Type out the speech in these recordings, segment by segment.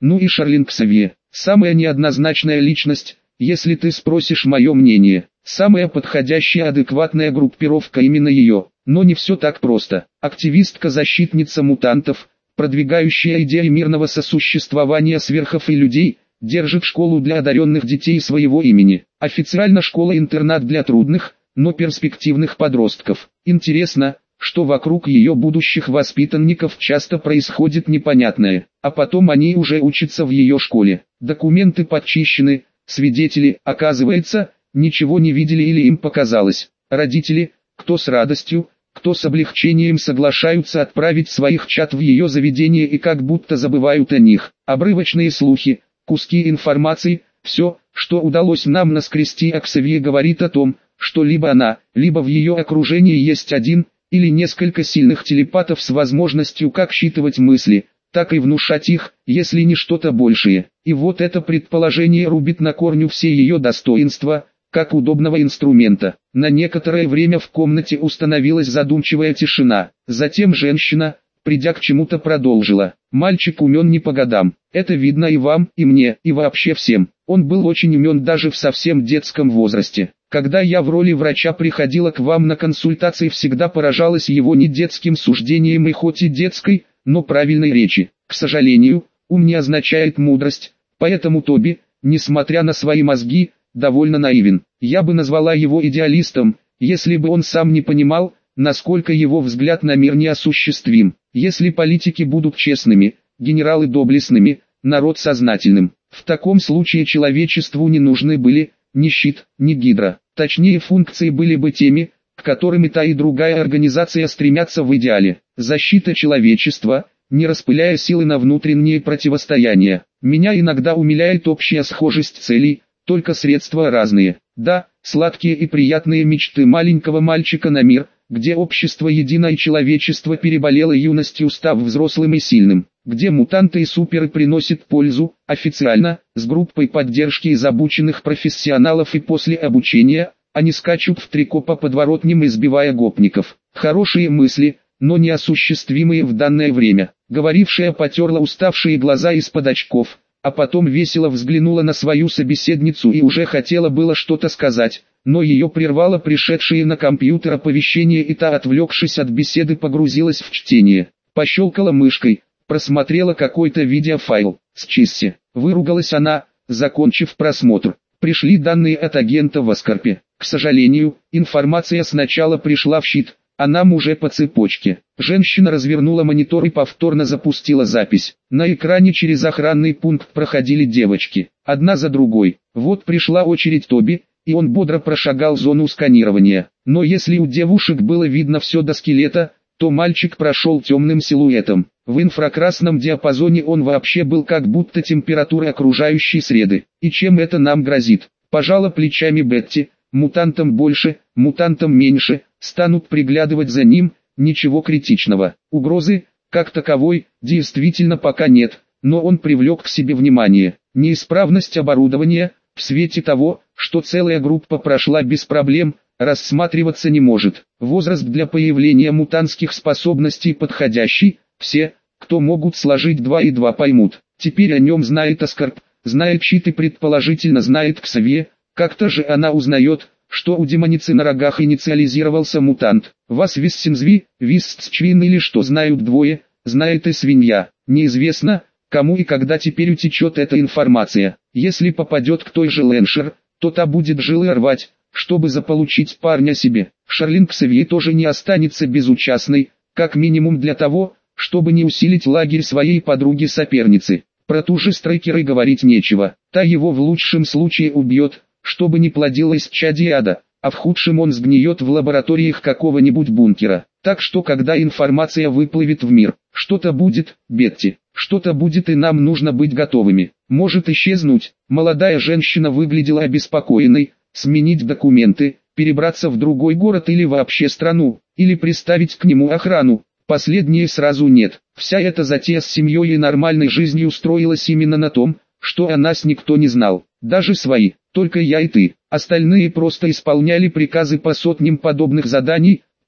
Ну и Шарлин Ксавье, самая неоднозначная личность, если ты спросишь мое мнение. Самая подходящая адекватная группировка именно ее. Но не все так просто. Активистка-защитница мутантов, продвигающая идеи мирного сосуществования сверхов и людей, держит школу для одаренных детей своего имени. Официально школа-интернат для трудных, но перспективных подростков. Интересно, что вокруг ее будущих воспитанников часто происходит непонятное, а потом они уже учатся в ее школе. Документы подчищены, свидетели, оказывается, ничего не видели или им показалось. Родители, кто с радостью, кто с облегчением соглашаются отправить своих чад в ее заведение и как будто забывают о них. Обрывочные слухи, куски информации, все, что удалось нам наскрести о Ксавье, говорит о том, что либо она, либо в ее окружении есть один или несколько сильных телепатов с возможностью как считывать мысли, так и внушать их, если не что-то большее. И вот это предположение рубит на корню все ее достоинства, как удобного инструмента. На некоторое время в комнате установилась задумчивая тишина. Затем женщина, придя к чему-то, продолжила. Мальчик умен не по годам. Это видно и вам, и мне, и вообще всем. Он был очень умен даже в совсем детском возрасте. Когда я в роли врача приходила к вам на консультации, всегда поражалась его не детским суждением и хоть и детской, но правильной речи. К сожалению, ум не означает мудрость, поэтому Тоби, несмотря на свои мозги, довольно наивен. Я бы назвала его идеалистом, если бы он сам не понимал, насколько его взгляд на мир неосуществим. Если политики будут честными, генералы доблестными, народ сознательным, в таком случае человечеству не нужны были ни щит, ни гидра. Точнее, функции были бы теми, к которым и та и другая организация стремятся в идеале. Защита человечества, не распыляя силы на внутренние противостояния. Меня иногда умиляет общая схожесть целей, только средства разные. Да, сладкие и приятные мечты маленького мальчика на мир, где общество едино и человечество переболело юностью, став взрослым и сильным, где мутанты и суперы приносят пользу, официально, с группой поддержки из обученных профессионалов, и после обучения, они скачут в трико по подворотням, избивая гопников. Хорошие мысли, но неосуществимые в данное время. Говорившая потерла уставшие глаза из-под очков, а потом весело взглянула на свою собеседницу и уже хотела было что-то сказать, но ее прервало пришедшее на компьютер оповещение, и та, отвлекшись от беседы, погрузилась в чтение. Пощелкала мышкой, просмотрела какой-то видеофайл. «Счисти», — выругалась она, закончив просмотр. Пришли данные от агента в Аскарпе. К сожалению, информация сначала пришла в щит, а нам уже по цепочке. Женщина развернула монитор и повторно запустила запись. На экране через охранный пункт проходили девочки, одна за другой. Вот пришла очередь Тоби, и он бодро прошагал зону сканирования. Но если у девушек было видно все до скелета, то мальчик прошел темным силуэтом. В инфракрасном диапазоне он вообще был как будто температура окружающей среды. И чем это нам грозит? Пожала плечами Бетти. Мутантам больше, мутантам меньше, станут приглядывать за ним, ничего критичного. Угрозы, как таковой, действительно пока нет, но он привлек к себе внимание. Неисправность оборудования, в свете того, что целая группа прошла без проблем, рассматриваться не может. Возраст для появления мутантских способностей подходящий, все, кто могут сложить 2 и 2, поймут. Теперь о нем знает Аскарп, знает щит и предположительно знает Ксавье. Как-то же она узнает, что у демоницы на рогах инициализировался мутант. Вас Виссензви, Висцчвин или что знают двое, знает и свинья. Неизвестно, кому и когда теперь утечет эта информация. Если попадет к той же Леншер, то та будет жилы рвать, чтобы заполучить парня себе. Шарлин Ксавье тоже не останется безучастной, как минимум для того, чтобы не усилить лагерь своей подруги-соперницы. Про ту же Страйкера и говорить нечего. Та его в лучшем случае убьет, чтобы не плодилось чади ада, а в худшем он сгниет в лабораториях какого-нибудь бункера. Так что когда информация выплывет в мир, что-то будет, Бетти, что-то будет, и нам нужно быть готовыми. Может исчезнуть. Молодая женщина выглядела обеспокоенной, сменить документы, перебраться в другой город или вообще страну, или приставить к нему охрану. Последнее сразу нет. Вся эта затея с семьей и нормальной жизнью строилась именно на том, что о нас никто не знал, даже свои, только я и ты. Остальные просто исполняли приказы по сотням подобных заданий,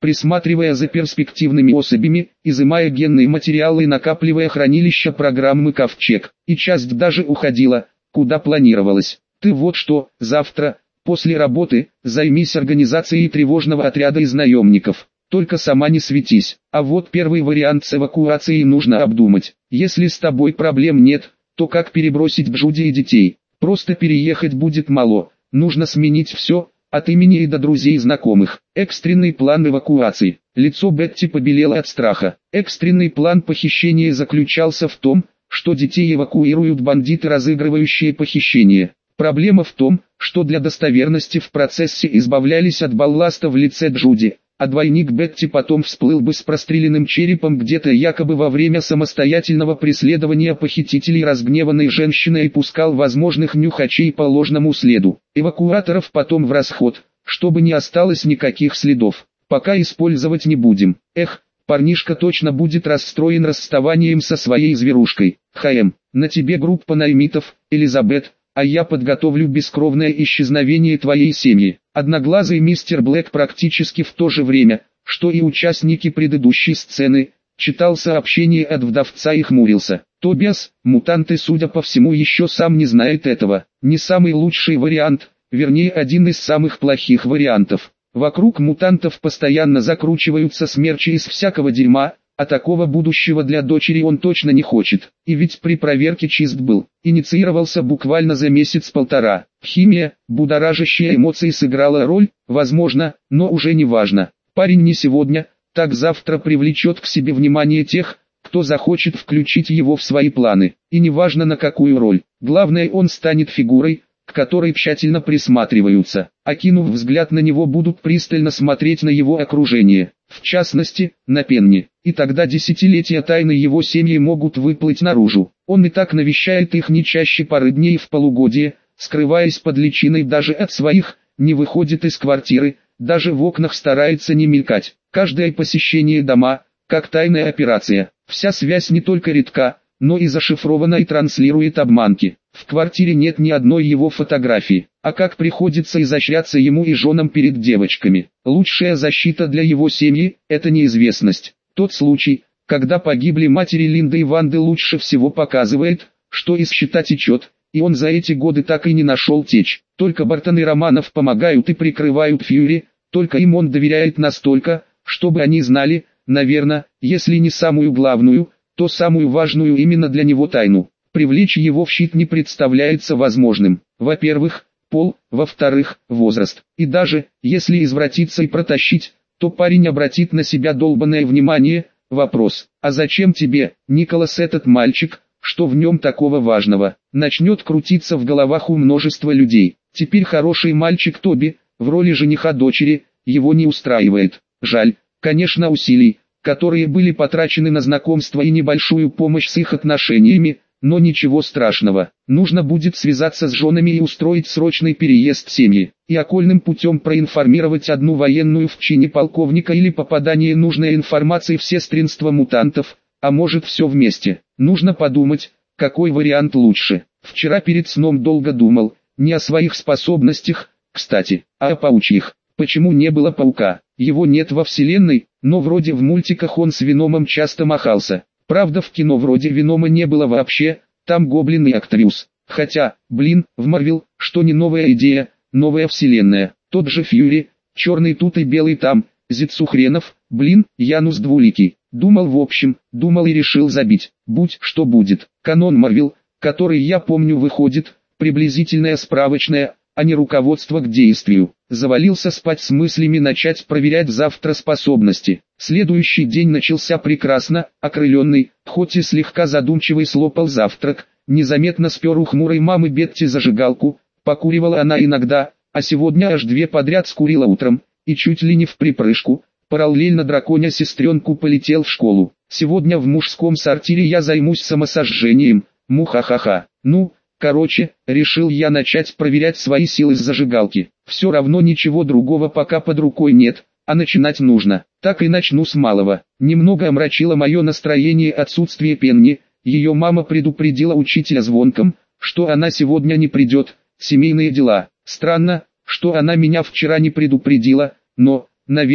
присматривая за перспективными особями, изымая генные материалы и накапливая хранилища программы «Ковчег». И часть даже уходила, куда планировалось. Ты вот что, завтра, после работы, займись организацией тревожного отряда из наемников. Только сама не светись. А вот первый вариант с эвакуацией нужно обдумать. Если с тобой проблем нет, то как перебросить Джуди и детей? Просто переехать будет мало. Нужно сменить все, от имени и до друзей и знакомых. Экстренный план эвакуации. Лицо Бетти побелело от страха. Экстренный план похищения заключался в том, что детей эвакуируют бандиты, разыгрывающие похищение. Проблема в том, что для достоверности в процессе избавлялись от балласта в лице Джуди, а двойник Бетти потом всплыл бы с простреленным черепом где-то якобы во время самостоятельного преследования похитителей разгневанной женщины и пускал возможных нюхачей по ложному следу. Эвакуаторов потом в расход, чтобы не осталось никаких следов. Пока использовать не будем. Эх, парнишка точно будет расстроен расставанием со своей зверушкой. На тебе группа наймитов, Элизабет, а я подготовлю бескровное исчезновение твоей семьи. Одноглазый мистер Блэк практически в то же время, что и участники предыдущей сцены, читал сообщение от вдовца и хмурился. Тобиас, мутанты, судя по всему, еще сам не знает этого. Не самый лучший вариант, вернее один из самых плохих вариантов. Вокруг мутантов постоянно закручиваются смерчи из всякого дерьма, а такого будущего для дочери он точно не хочет. И ведь при проверке чист был. Инициировался буквально за месяц-полтора. Химия, будоражащая эмоции, сыграла роль, возможно, но уже не важно. Парень не сегодня, так завтра привлечет к себе внимание тех, кто захочет включить его в свои планы. И не важно на какую роль. Главное, он станет фигурой, к которой тщательно присматриваются. Окинув взгляд на него, будут пристально смотреть на его окружение. В частности, на Пенни. И тогда десятилетия тайны его семьи могут выплыть наружу. Он и так навещает их не чаще пары дней в полугодие, скрываясь под личиной даже от своих, не выходит из квартиры, даже в окнах старается не мелькать. Каждое посещение дома, как тайная операция. Вся связь не только редка, но и зашифрована и транслирует обманки. В квартире нет ни одной его фотографии. А как приходится изощряться ему и женам перед девочками. Лучшая защита для его семьи – это неизвестность. Тот случай, когда погибли матери Линды и Ванды, лучше всего показывает, что из щита течет, и он за эти годы так и не нашел течь. Только Бартон и Романов помогают и прикрывают Фьюри, только им он доверяет настолько, чтобы они знали, наверное, если не самую главную, то самую важную именно для него тайну. Привлечь его в щит не представляется возможным. Во-первых, пол, во-вторых, возраст. И даже, если извратиться и протащить, то парень обратит на себя долбанное внимание. Вопрос: а зачем тебе, Николас, этот мальчик, что в нем такого важного? Начнет крутиться в головах у множества людей. Теперь хороший мальчик Тоби, в роли жениха дочери, его не устраивает. Жаль, конечно, усилий, которые были потрачены на знакомство и небольшую помощь с их отношениями, но ничего страшного. Нужно будет связаться с женами и устроить срочный переезд семьи, и окольным путем проинформировать одну военную в чине полковника или попадание нужной информации в сестринство мутантов, а может все вместе. Нужно подумать, какой вариант лучше. Вчера перед сном долго думал, не о своих способностях, кстати, а о паучьих. Почему не было паука? Его нет во вселенной, но вроде в мультиках он с Веномом часто махался. Правда, в кино вроде Венома не было вообще, там Гоблин и Актриус. Хотя, в Марвел, что не новая идея, новая вселенная. Тот же Фьюри, черный тут и белый там, Зицу хренов, Янус двуликий. Думал и решил забить. Будь что будет. Канон Марвел, который я помню, выходит, приблизительная справочная, а не руководство к действию. Завалился спать с мыслями начать проверять завтра способности. Следующий день начался прекрасно, окрыленный, хоть и слегка задумчивый, слопал завтрак, незаметно спер у хмурой мамы Бетти зажигалку, покуривала она иногда, а сегодня аж 2 подряд скурила утром, и чуть ли не в припрыжку, параллельно драконя сестренку полетел в школу. Сегодня в мужском сортире я займусь самосожжением, мухахаха. Короче, решил я начать проверять свои силы с зажигалки. Все равно ничего другого пока под рукой нет, а начинать нужно. Так и начну с малого. Немного омрачило мое настроение отсутствие Пенни. Ее мама предупредила учителя звонком, что она сегодня не придет, семейные дела. Странно, что она меня вчера не предупредила, но, наверное,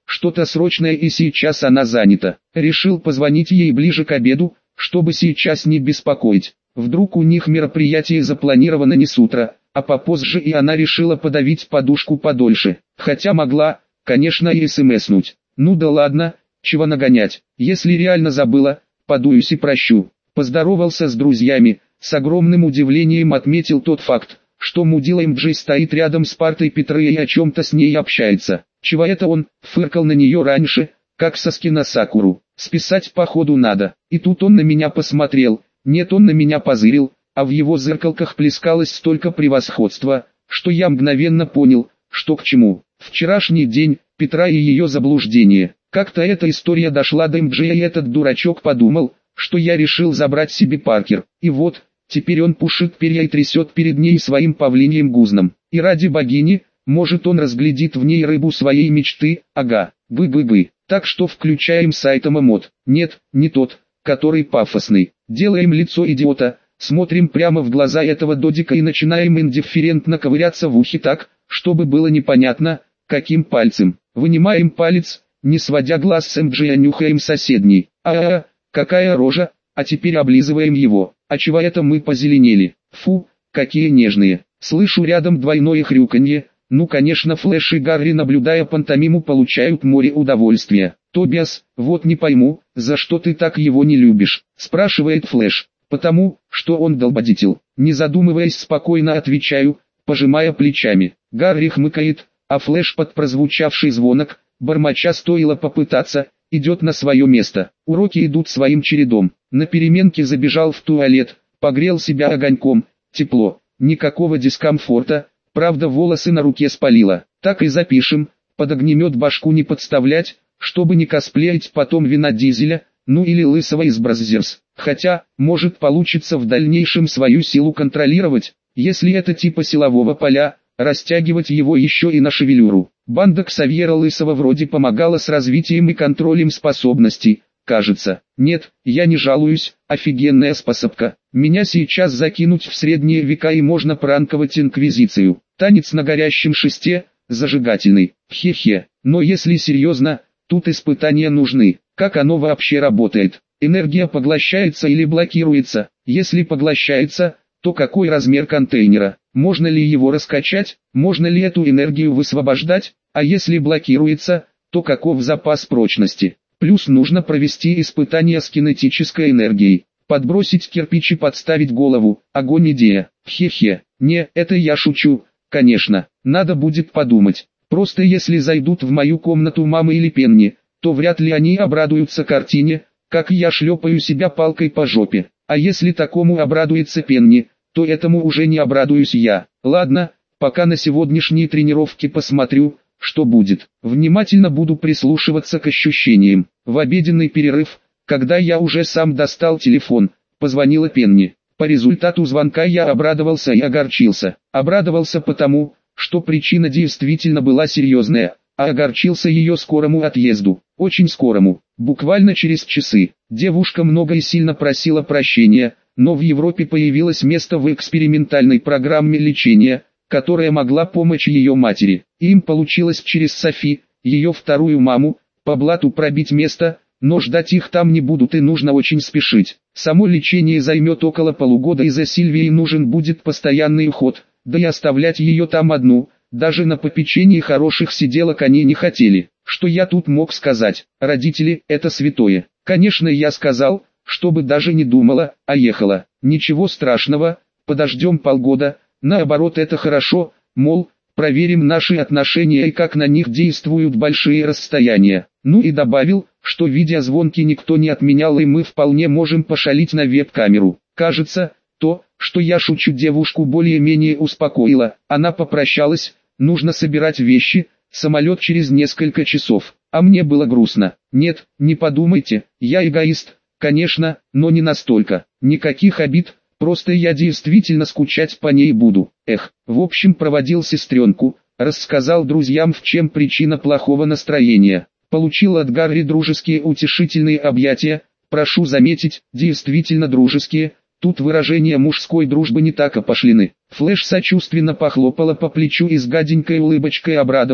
что-то срочное и сейчас она занята. Решил позвонить ей ближе к обеду, чтобы сейчас не беспокоить. Вдруг у них мероприятие запланировано не с утра, а попозже, и она решила подавить подушку подольше. Хотя могла, конечно, и смснуть. Ну да ладно, чего нагонять. Если реально забыла, подуюсь и прощу. Поздоровался с друзьями, с огромным удивлением отметил тот факт, что мудила МДЖ стоит рядом с партой Петры и о чем-то с ней общается. Чего это он, фыркал на нее раньше, как соски на Сакуру. Списать походу надо. И тут он на меня посмотрел, нет, он на меня позырил, а в его зеркалках плескалось столько превосходства, что я мгновенно понял, что к чему. Вчерашний день, Петра и ее заблуждение. Как-то эта история дошла до МДЖ, и этот дурачок подумал, что я решил забрать себе Паркер. И вот, теперь он пушит перья и трясет перед ней своим павлиньим гузном. И ради богини, может, он разглядит в ней рыбу своей мечты, ага, бы-бы-бы. Так что включаем сайт ММОД. Нет, не тот, который пафосный. Делаем лицо идиота, смотрим прямо в глаза этого додика и начинаем индифферентно ковыряться в ухе так, чтобы было непонятно, каким пальцем. Вынимаем палец, не сводя глаз с МДЖ, а нюхаем соседний. Какая рожа, а теперь облизываем его. А чего это мы позеленели? Фу, какие нежные. Слышу рядом двойное хрюканье. Ну конечно, Флэш и Гарри, наблюдая пантомиму, получают море удовольствия. Тобиас, вот не пойму, за что ты так его не любишь, спрашивает Флэш. Потому, что он долбодетель. Не задумываясь, спокойно отвечаю, пожимая плечами. Гарри хмыкает, а Флэш под прозвучавший звонок, бормоча стоило попытаться, идет на свое место. Уроки идут своим чередом. На переменке забежал в туалет, погрел себя огоньком, тепло, никакого дискомфорта, правда волосы на руке спалило. Так и запишем, под огнемет башку не подставлять, чтобы не косплеить потом Вина Дизеля, ну или Лысого из Браззерс. Хотя, может получится в дальнейшем свою силу контролировать, если это типа силового поля, растягивать его еще и на шевелюру. Банда Ксавьера Лысого вроде помогала с развитием и контролем способностей, кажется. Нет, я не жалуюсь, офигенная способка. Меня сейчас закинуть в средние века и можно пранковать инквизицию. Танец на горящем шесте, зажигательный, хе-хе. Но если серьезно, тут испытания нужны. Как оно вообще работает? Энергия поглощается или блокируется? Если поглощается, то какой размер контейнера? Можно ли его раскачать? Можно ли эту энергию высвобождать? А если блокируется, то каков запас прочности? Плюс нужно провести испытания с кинетической энергией. Подбросить кирпич и подставить голову. Огонь идея. Хе-хе. Не, это я шучу. Конечно, надо будет подумать. Просто если зайдут в мою комнату мама или Пенни, то вряд ли они обрадуются картине, как я шлепаю себя палкой по жопе. А если такому обрадуется Пенни, то этому уже не обрадуюсь я. Ладно, пока на сегодняшние тренировки посмотрю, что будет. Внимательно буду прислушиваться к ощущениям. В обеденный перерыв, когда я уже сам достал телефон, позвонила Пенни. По результату звонка я обрадовался и огорчился. Обрадовался потому, что причина действительно была серьезная, а огорчился ее скорому отъезду. Очень скорому, буквально через часы. Девушка много и сильно просила прощения, но в Европе появилось место в экспериментальной программе лечения, которая могла помочь ее матери. Им получилось через Софи, ее вторую маму, по блату пробить место, но ждать их там не будут и нужно очень спешить. Само лечение займет около полугода, и за Сильвией нужен будет постоянный уход, да и оставлять ее там одну, даже на попечении хороших сиделок они не хотели. Что я тут мог сказать? Родители – это святое. Конечно, я сказал, чтобы даже не думала, а ехала. Ничего страшного, подождем полгода, наоборот это хорошо, мол, проверим наши отношения и как на них действуют большие расстояния. Ну и добавил, что видеозвонки никто не отменял и мы вполне можем пошалить на веб-камеру. Кажется, то, что я шучу, девушку более-менее успокоило. Она попрощалась, нужно собирать вещи, самолет через несколько часов. А мне было грустно. Нет, не подумайте, я эгоист, конечно, но не настолько. Никаких обид, просто я действительно скучать по ней буду. В общем, проводил сестренку, рассказал друзьям, в чем причина плохого настроения. Получил от Гарри дружеские утешительные объятия, прошу заметить, действительно дружеские. Тут выражения мужской дружбы не так опошлены. Флэш сочувственно похлопала по плечу и с гаденькой улыбочкой обрадовала,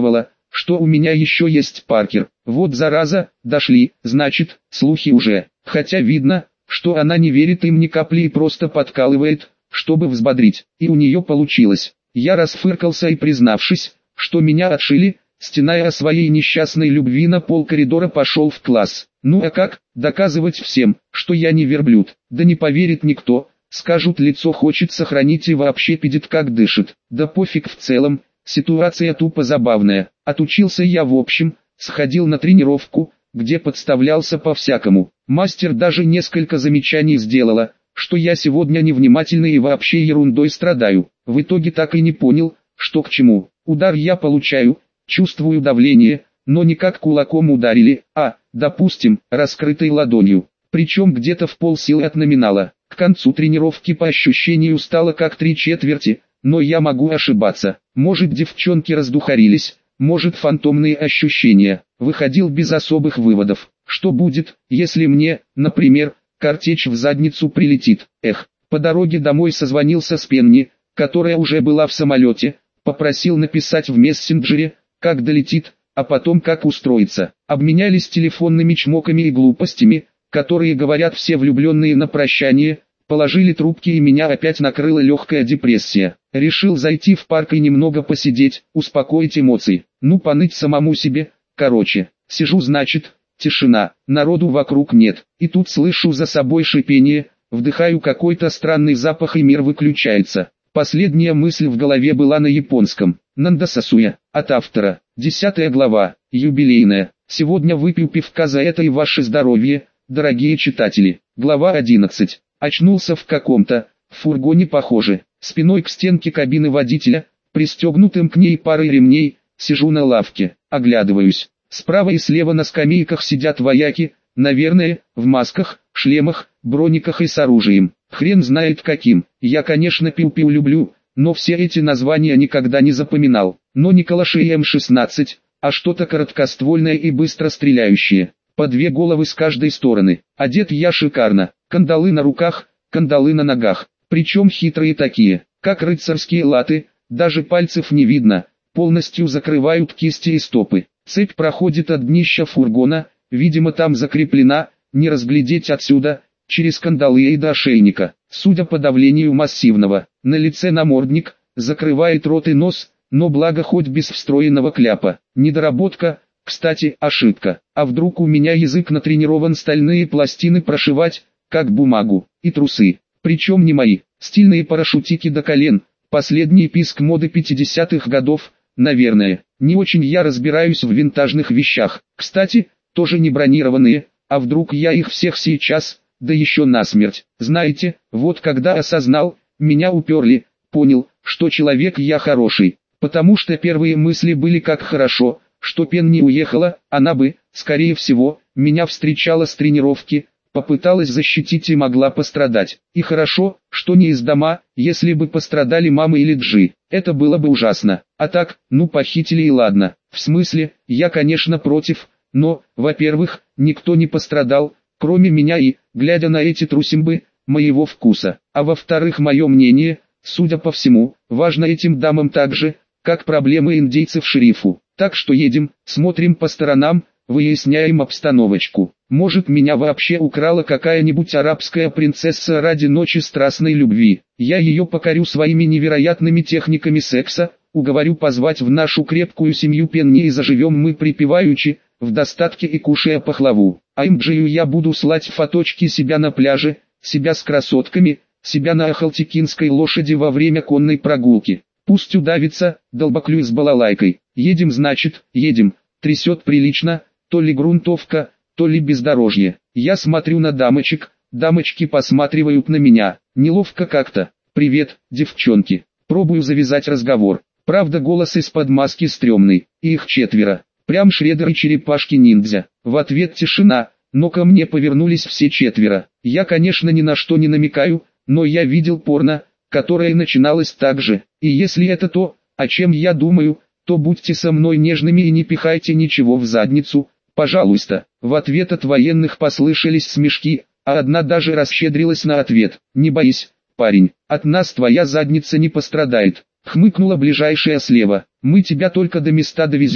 что у меня еще есть Паркер. Вот зараза, дошли, значит, слухи уже. Хотя видно, что она не верит им ни капли и просто подкалывает, чтобы взбодрить. И у нее получилось. Я расфыркался и, признавшись, что меня отшили, стеная о своей несчастной любви, на пол коридора пошел в класс. Ну а как, доказывать всем, что я не верблюд? Да не поверит никто, скажут, лицо хочет сохранить и вообще пидит как дышит. Да пофиг в целом, ситуация тупо забавная. Отучился я в общем, сходил на тренировку, где подставлялся по-всякому. Мастер даже несколько замечаний сделала, что я сегодня невнимательный и вообще ерундой страдаю. В итоге так и не понял, что к чему. Удар я получаю, чувствую давление, но не как кулаком ударили, а, допустим, раскрытой ладонью. Причем где-то в полсилы от номинала. К концу тренировки по ощущению стало как 3/4, но я могу ошибаться. Может, девчонки раздухарились, может, фантомные ощущения. Выходил без особых выводов. Что будет, если мне, например, картечь в задницу прилетит? Эх, по дороге домой созвонился с Пенни, которая уже была в самолете, попросил написать в мессенджере, как долетит, а потом как устроиться. Обменялись телефонными чмоками и глупостями, которые говорят все влюбленные на прощание. Положили трубки и меня опять накрыла легкая депрессия. Решил зайти в парк и немного посидеть, успокоить эмоции. Ну, поныть самому себе. Короче, сижу, значит, тишина, народу вокруг нет. И тут слышу за собой шипение, вдыхаю какой-то странный запах и мир выключается. Последняя мысль в голове была на японском. Нандасасуя, от автора. 10 глава, юбилейная. Сегодня выпью пивка за это и ваше здоровье, дорогие читатели. Глава 11. Очнулся в каком-то фургоне, похоже, спиной к стенке кабины водителя, пристегнутым к ней парой ремней, сижу на лавке, оглядываюсь. Справа и слева на скамейках сидят вояки, наверное, в масках, шлемах, брониках и с оружием. Хрен знает каким. Я, конечно, пиу-пиу люблю, но все эти названия никогда не запоминал. Но не калаши и М-16, а что-то короткоствольное и быстро стреляющее. По 2 головы с каждой стороны. Одет я шикарно. Кандалы на руках, кандалы на ногах. Причем хитрые такие, как рыцарские латы, даже пальцев не видно. Полностью закрывают кисти и стопы. Цепь проходит от днища фургона, видимо там закреплена, не разглядеть отсюда, через кандалы и до ошейника. Судя по давлению массивного, на лице намордник, закрывает рот и нос, но благо хоть без встроенного кляпа. Недоработка, кстати, ошибка. А вдруг у меня язык натренирован стальные пластины прошивать, как бумагу, и трусы. Причем не мои, стильные парашютики до колен, последний писк моды 50-х годов, наверное. Не очень я разбираюсь в винтажных вещах. Кстати, тоже не бронированные, а вдруг я их всех сейчас, да еще насмерть. Знаете, вот когда осознал, меня уперли, понял, что человек я хороший. Потому что первые мысли были как хорошо, что Пенни уехала, она бы, скорее всего, меня встречала с тренировки, попыталась защитить и могла пострадать. И хорошо, что не из дома, если бы пострадали мама или Джи, это было бы ужасно. А так, ну похитили и ладно. В смысле, я конечно против, но, во-первых, никто не пострадал, кроме меня и, глядя на эти трусимбы, моего вкуса. А во-вторых, мое мнение, судя по всему, важно этим дамам так же, как проблемы индейцев шерифу. Так что едем, смотрим по сторонам, выясняем обстановочку. Может, меня вообще украла какая-нибудь арабская принцесса ради ночи страстной любви. Я ее покорю своими невероятными техниками секса, уговорю позвать в нашу крепкую семью Пенни и заживем мы припеваючи, в достатке и кушая пахлаву. А Имджию я буду слать фоточки себя на пляже, себя с красотками, себя на ахалтекинской лошади во время конной прогулки. Пусть удавится, долбоклюй с балалайкой. Едем, значит, едем. Трясет прилично, то ли грунтовка, то ли бездорожье. Я смотрю на дамочек, дамочки посматривают на меня. Неловко как-то. «Привет, девчонки». Пробую завязать разговор. Правда, голос из-под маски стрёмный. И их 4. Прям Шреддер и черепашки-ниндзя. В ответ тишина, но ко мне повернулись все 4. Я, конечно, ни на что не намекаю, но я видел порно, которое начиналось так же. И если это то, о чем я думаю, то будьте со мной нежными и не пихайте ничего в задницу, пожалуйста. В ответ от военных послышались смешки, а одна даже расщедрилась на ответ. «Не боись, парень, от нас твоя задница не пострадает», — хмыкнула ближайшая слева. «Мы тебя только до места довезем,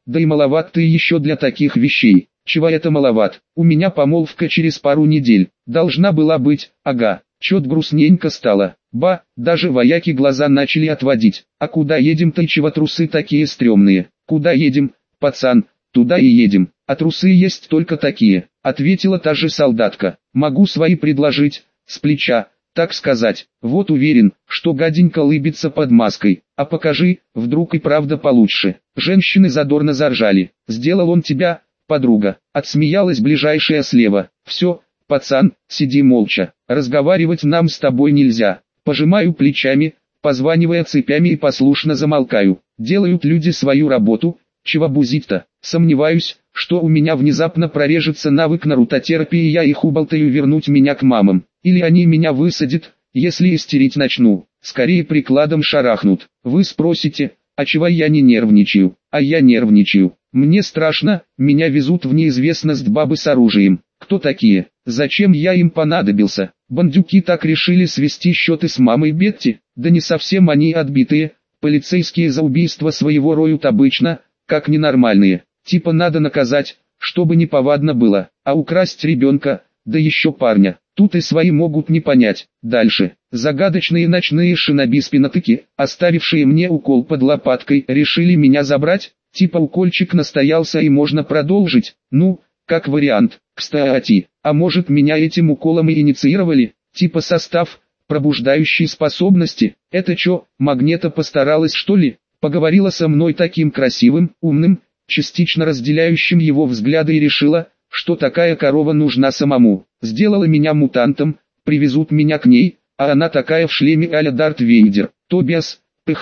да и маловат ты еще для таких вещей. Чего это маловат? У меня помолвка через пару недель. Должна была быть, ага. Чё-то грустненько стало. Ба, даже вояки глаза начали отводить. А куда едем-то и чего трусы такие стрёмные? Куда едем, пацан? Туда и едем. А трусы есть только такие, ответила та же солдатка. Могу свои предложить, с плеча, так сказать. Вот уверен, что гаденько лыбится под маской. А покажи, вдруг и правда получше. Женщины задорно заржали. Сделал он тебя, подруга. Отсмеялась ближайшая слева. Все, пацан, сиди молча. Разговаривать нам с тобой нельзя. Пожимаю плечами, позванивая цепями и послушно замолкаю. Делают люди свою работу, чего бузить-то? Сомневаюсь, что у меня внезапно прорежется навык нарутотерапии и я их уболтаю вернуть меня к мамам. Или они меня высадят, если истерить начну. Скорее прикладом шарахнут. Вы спросите, а чего я не нервничаю? А я нервничаю. Мне страшно, меня везут в неизвестность бабы с оружием. Кто такие? Зачем я им понадобился? Бандюки так решили свести счеты с мамой Бетти? Да не совсем они отбитые. Полицейские за убийство своего роют обычно, как ненормальные. Типа надо наказать, чтобы неповадно было, а украсть ребенка, да еще парня. Тут и свои могут не понять. Дальше. Загадочные ночные шиноби-спинотыки, оставившие мне укол под лопаткой, решили меня забрать. Типа укольчик настоялся и можно продолжить. Ну, как вариант. Кстати, а может меня этим уколом и инициировали? Типа состав, пробуждающий способности. Это чё, Магнета постаралась что ли? Поговорила со мной таким красивым, умным, частично разделяющим его взгляды и решила, что такая корова нужна самому. Сделала меня мутантом, привезут меня к ней, а она такая в шлеме а-ля Дарт Вейдер. Тобиас,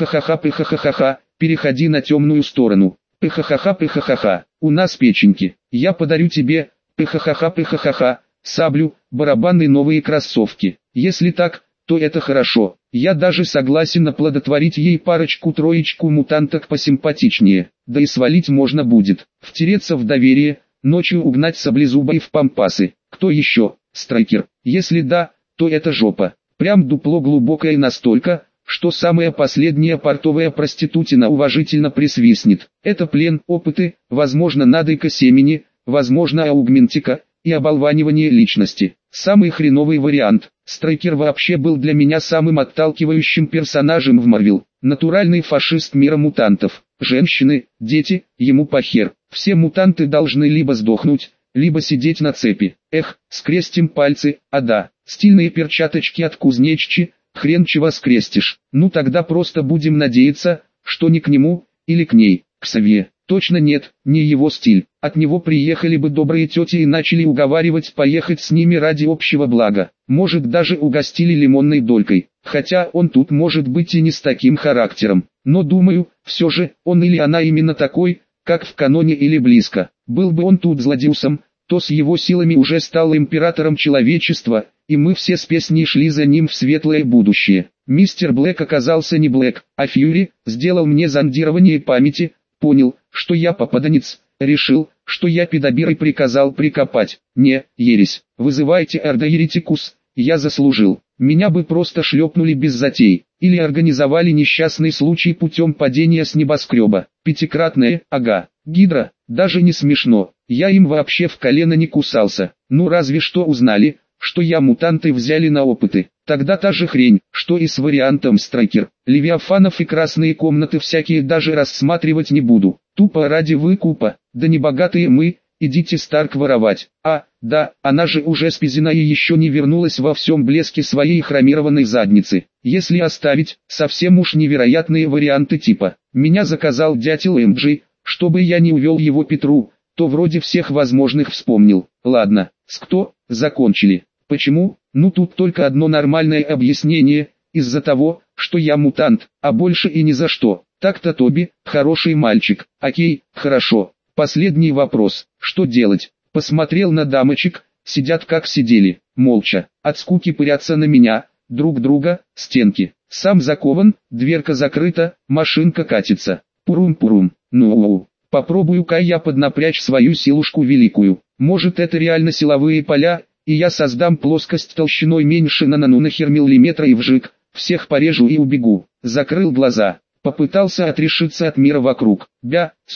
пыхахаха, переходи на темную сторону. Пыхахаха, у нас печеньки. Я подарю тебе, пыхахаха, саблю, барабаны и новые кроссовки. Если так, то это хорошо. Я даже согласен оплодотворить ей парочку-троечку мутанток посимпатичнее. Да и свалить можно будет. Втереться в доверие, ночью угнать саблезубой в пампасы. Кто еще? Страйкер. Если да, то это жопа. Прям дупло глубокое настолько, что самая последняя портовая проститутина уважительно присвистнет. Это плен, опыты, возможно надойка семени, возможно аугментика и оболванивание личности. Самый хреновый вариант. Страйкер вообще был для меня самым отталкивающим персонажем в Марвел. Натуральный фашист мира мутантов. Женщины, дети, ему похер. Все мутанты должны либо сдохнуть, либо сидеть на цепи. Эх, скрестим пальцы, а да, стильные перчаточки от кузнеччи, хрен чего скрестишь. Ну тогда просто будем надеяться, что не к нему, или к ней, к Савье. Точно нет, не его стиль. От него приехали бы добрые тети и начали уговаривать поехать с ними ради общего блага. Может даже угостили лимонной долькой. Хотя он тут может быть и не с таким характером. Но думаю, все же, он или она именно такой, как в каноне или близко. Был бы он тут злодеусом, то с его силами уже стал императором человечества, и мы все с песней шли за ним в светлое будущее. Мистер Блэк оказался не Блэк, а Фьюри, сделал мне зондирование памяти, понял, что я попаданец, решил, что я педобир и приказал прикопать. Не, ересь, вызывайте Ордо Еретикус, я заслужил. Меня бы просто шлепнули без затей, или организовали несчастный случай путем падения с небоскреба. Пятикратное, ага, Гидра, даже не смешно, я им вообще в колено не кусался. Ну разве что узнали, что я мутанты взяли на опыты. Тогда та же хрень, что и с вариантом Страйкер. Левиафанов и красные комнаты всякие даже рассматривать не буду. Тупо ради выкупа, да не богатые мы, идите Старк воровать. А, да, она же уже спизена и еще не вернулась во всем блеске своей хромированной задницы. Если оставить, совсем уж невероятные варианты типа. Меня заказал дятел МГ, чтобы я не увел его Петру, то вроде всех возможных вспомнил. Ладно, с кто, закончили. Почему? Ну тут только одно нормальное объяснение, из-за того, что я мутант, а больше и ни за что. Так-то Тоби, хороший мальчик. Окей, хорошо. Последний вопрос, что делать? Посмотрел на дамочек, сидят как сидели, молча, от скуки пырятся на меня, друг друга, стенки. Сам закован, дверка закрыта, машинка катится. Пурум-пурум, ну, попробую-ка я поднапрячь свою силушку великую. Может это реально силовые поля, и я создам плоскость толщиной меньше на нанохермиллиметра и вжик, всех порежу и убегу. Закрыл глаза, попытался отрешиться от мира вокруг. Суа.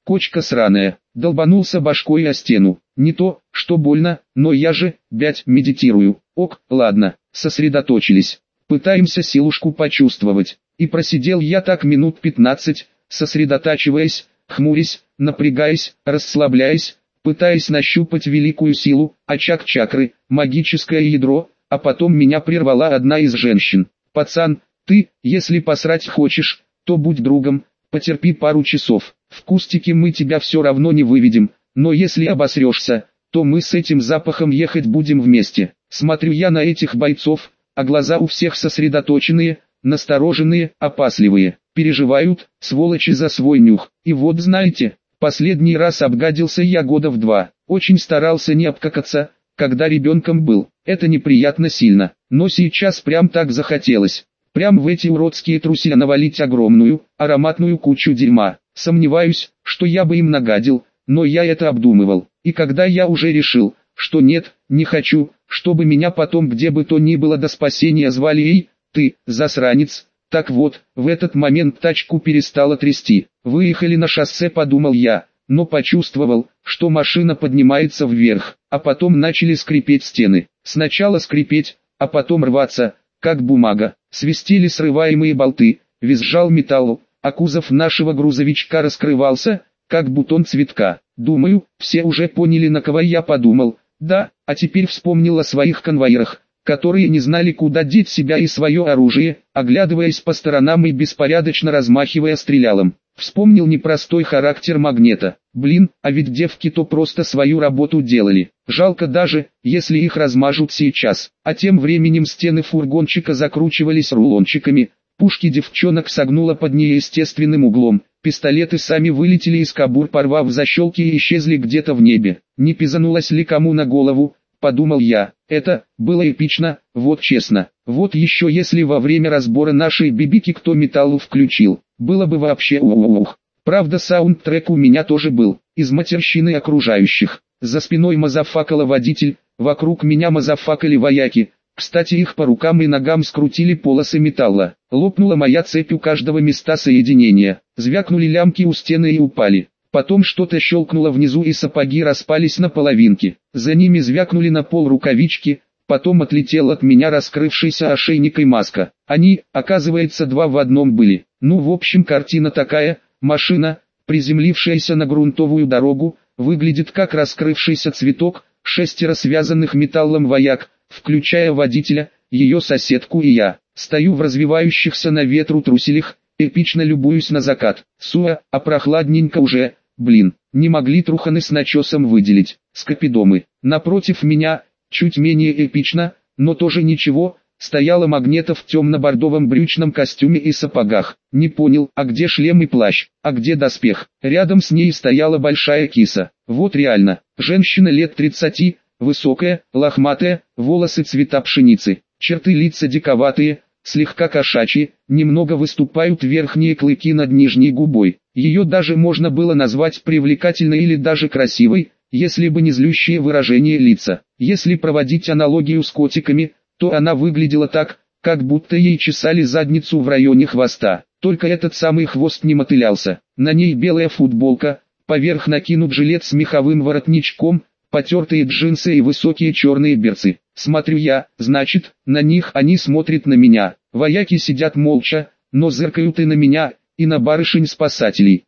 кочка сраная, долбанулся башкой о стену. Не то, что больно, но я же, блядь, медитирую. Ок, ладно, сосредоточились. Пытаемся силушку почувствовать. И просидел я так минут 15, сосредотачиваясь, хмурясь, напрягаясь, расслабляясь, пытаясь нащупать великую силу, очаг чакры, магическое ядро, а потом меня прервала одна из женщин. «Пацан, ты, если посрать хочешь, то будь другом, потерпи пару часов, в кустике мы тебя все равно не выведем, но если обосрешься, то мы с этим запахом ехать будем вместе». Смотрю я на этих бойцов, а глаза у всех сосредоточенные, настороженные, опасливые, переживают, сволочи, за свой нюх. И вот знаете, последний раз обгадился я года в 2, очень старался не обкакаться, когда ребенком был, это неприятно сильно, но сейчас прям так захотелось. Прям в эти уродские трусы навалить огромную, ароматную кучу дерьма. Сомневаюсь, что я бы им нагадил, но я это обдумывал. И когда я уже решил, что нет, не хочу, чтобы меня потом где бы то ни было до спасения звали: «Эй, ты, засранец». Так вот, в этот момент тачку перестало трясти. Выехали на шоссе, подумал я, но почувствовал, что машина поднимается вверх, а потом начали скрипеть стены. Сначала скрипеть, а потом рваться, как бумага. Свистели срываемые болты, визжал металл, а кузов нашего грузовичка раскрывался, как бутон цветка. Думаю, все уже поняли, на кого я подумал. Да, а теперь вспомнил о своих конвоирах, которые не знали, куда деть себя и свое оружие, оглядываясь по сторонам и беспорядочно размахивая стрелялом. Вспомнил непростой характер Магнета. Блин, а ведь девки-то просто свою работу делали. Жалко даже, если их размажут сейчас. А тем временем стены фургончика закручивались рулончиками, пушки девчонок согнуло под неестественным углом, пистолеты сами вылетели из кобур, порвав защелки, и исчезли где-то в небе. Не пизанулось ли кому на голову, подумал я. Это было эпично, вот честно. Вот еще если во время разбора нашей бибики кто металлу включил, было бы вообще ух. Правда, саундтрек у меня тоже был, из матерщины окружающих. За спиной мазафакала водитель, вокруг меня мазафакали вояки. Кстати, их по рукам и ногам скрутили полосы металла. Лопнула моя цепь у каждого места соединения. Звякнули лямки у стены и упали. Потом что-то щелкнуло внизу, и сапоги распались на половинки. За ними звякнули на пол рукавички. Потом отлетел от меня раскрывшийся ошейник и маска. Они, оказывается, 2 в одном были. Ну, в общем, картина такая. Машина, приземлившаяся на грунтовую дорогу, выглядит как раскрывшийся цветок. 6 связанных металлом вояк, включая водителя, ее соседку и я. Стою в развивающихся на ветру труселях, эпично любуюсь на закат. Суа, а прохладненько уже, блин, не могли труханы с начесом выделить. Скопидомы. Напротив меня, чуть менее эпично, но тоже ничего, стояла Магнета в темно-бордовом брючном костюме и сапогах. Не понял, а где шлем и плащ, а где доспех? Рядом с ней стояла большая киса. Вот реально, женщина лет 30, высокая, лохматая, волосы цвета пшеницы, черты лица диковатые, слегка кошачьи, немного выступают верхние клыки над нижней губой. Ее даже можно было назвать привлекательной или даже красивой, если бы не злющее выражение лица. Если проводить аналогию с котиками, то она выглядела так, как будто ей чесали задницу в районе хвоста. Только этот самый хвост не мотылялся. На ней белая футболка, поверх накинут жилет с меховым воротничком, потертые джинсы и высокие черные берцы. Смотрю я, значит, на них они смотрят на меня. Вояки сидят молча, но зыркают и на меня, и на барышень-спасателей.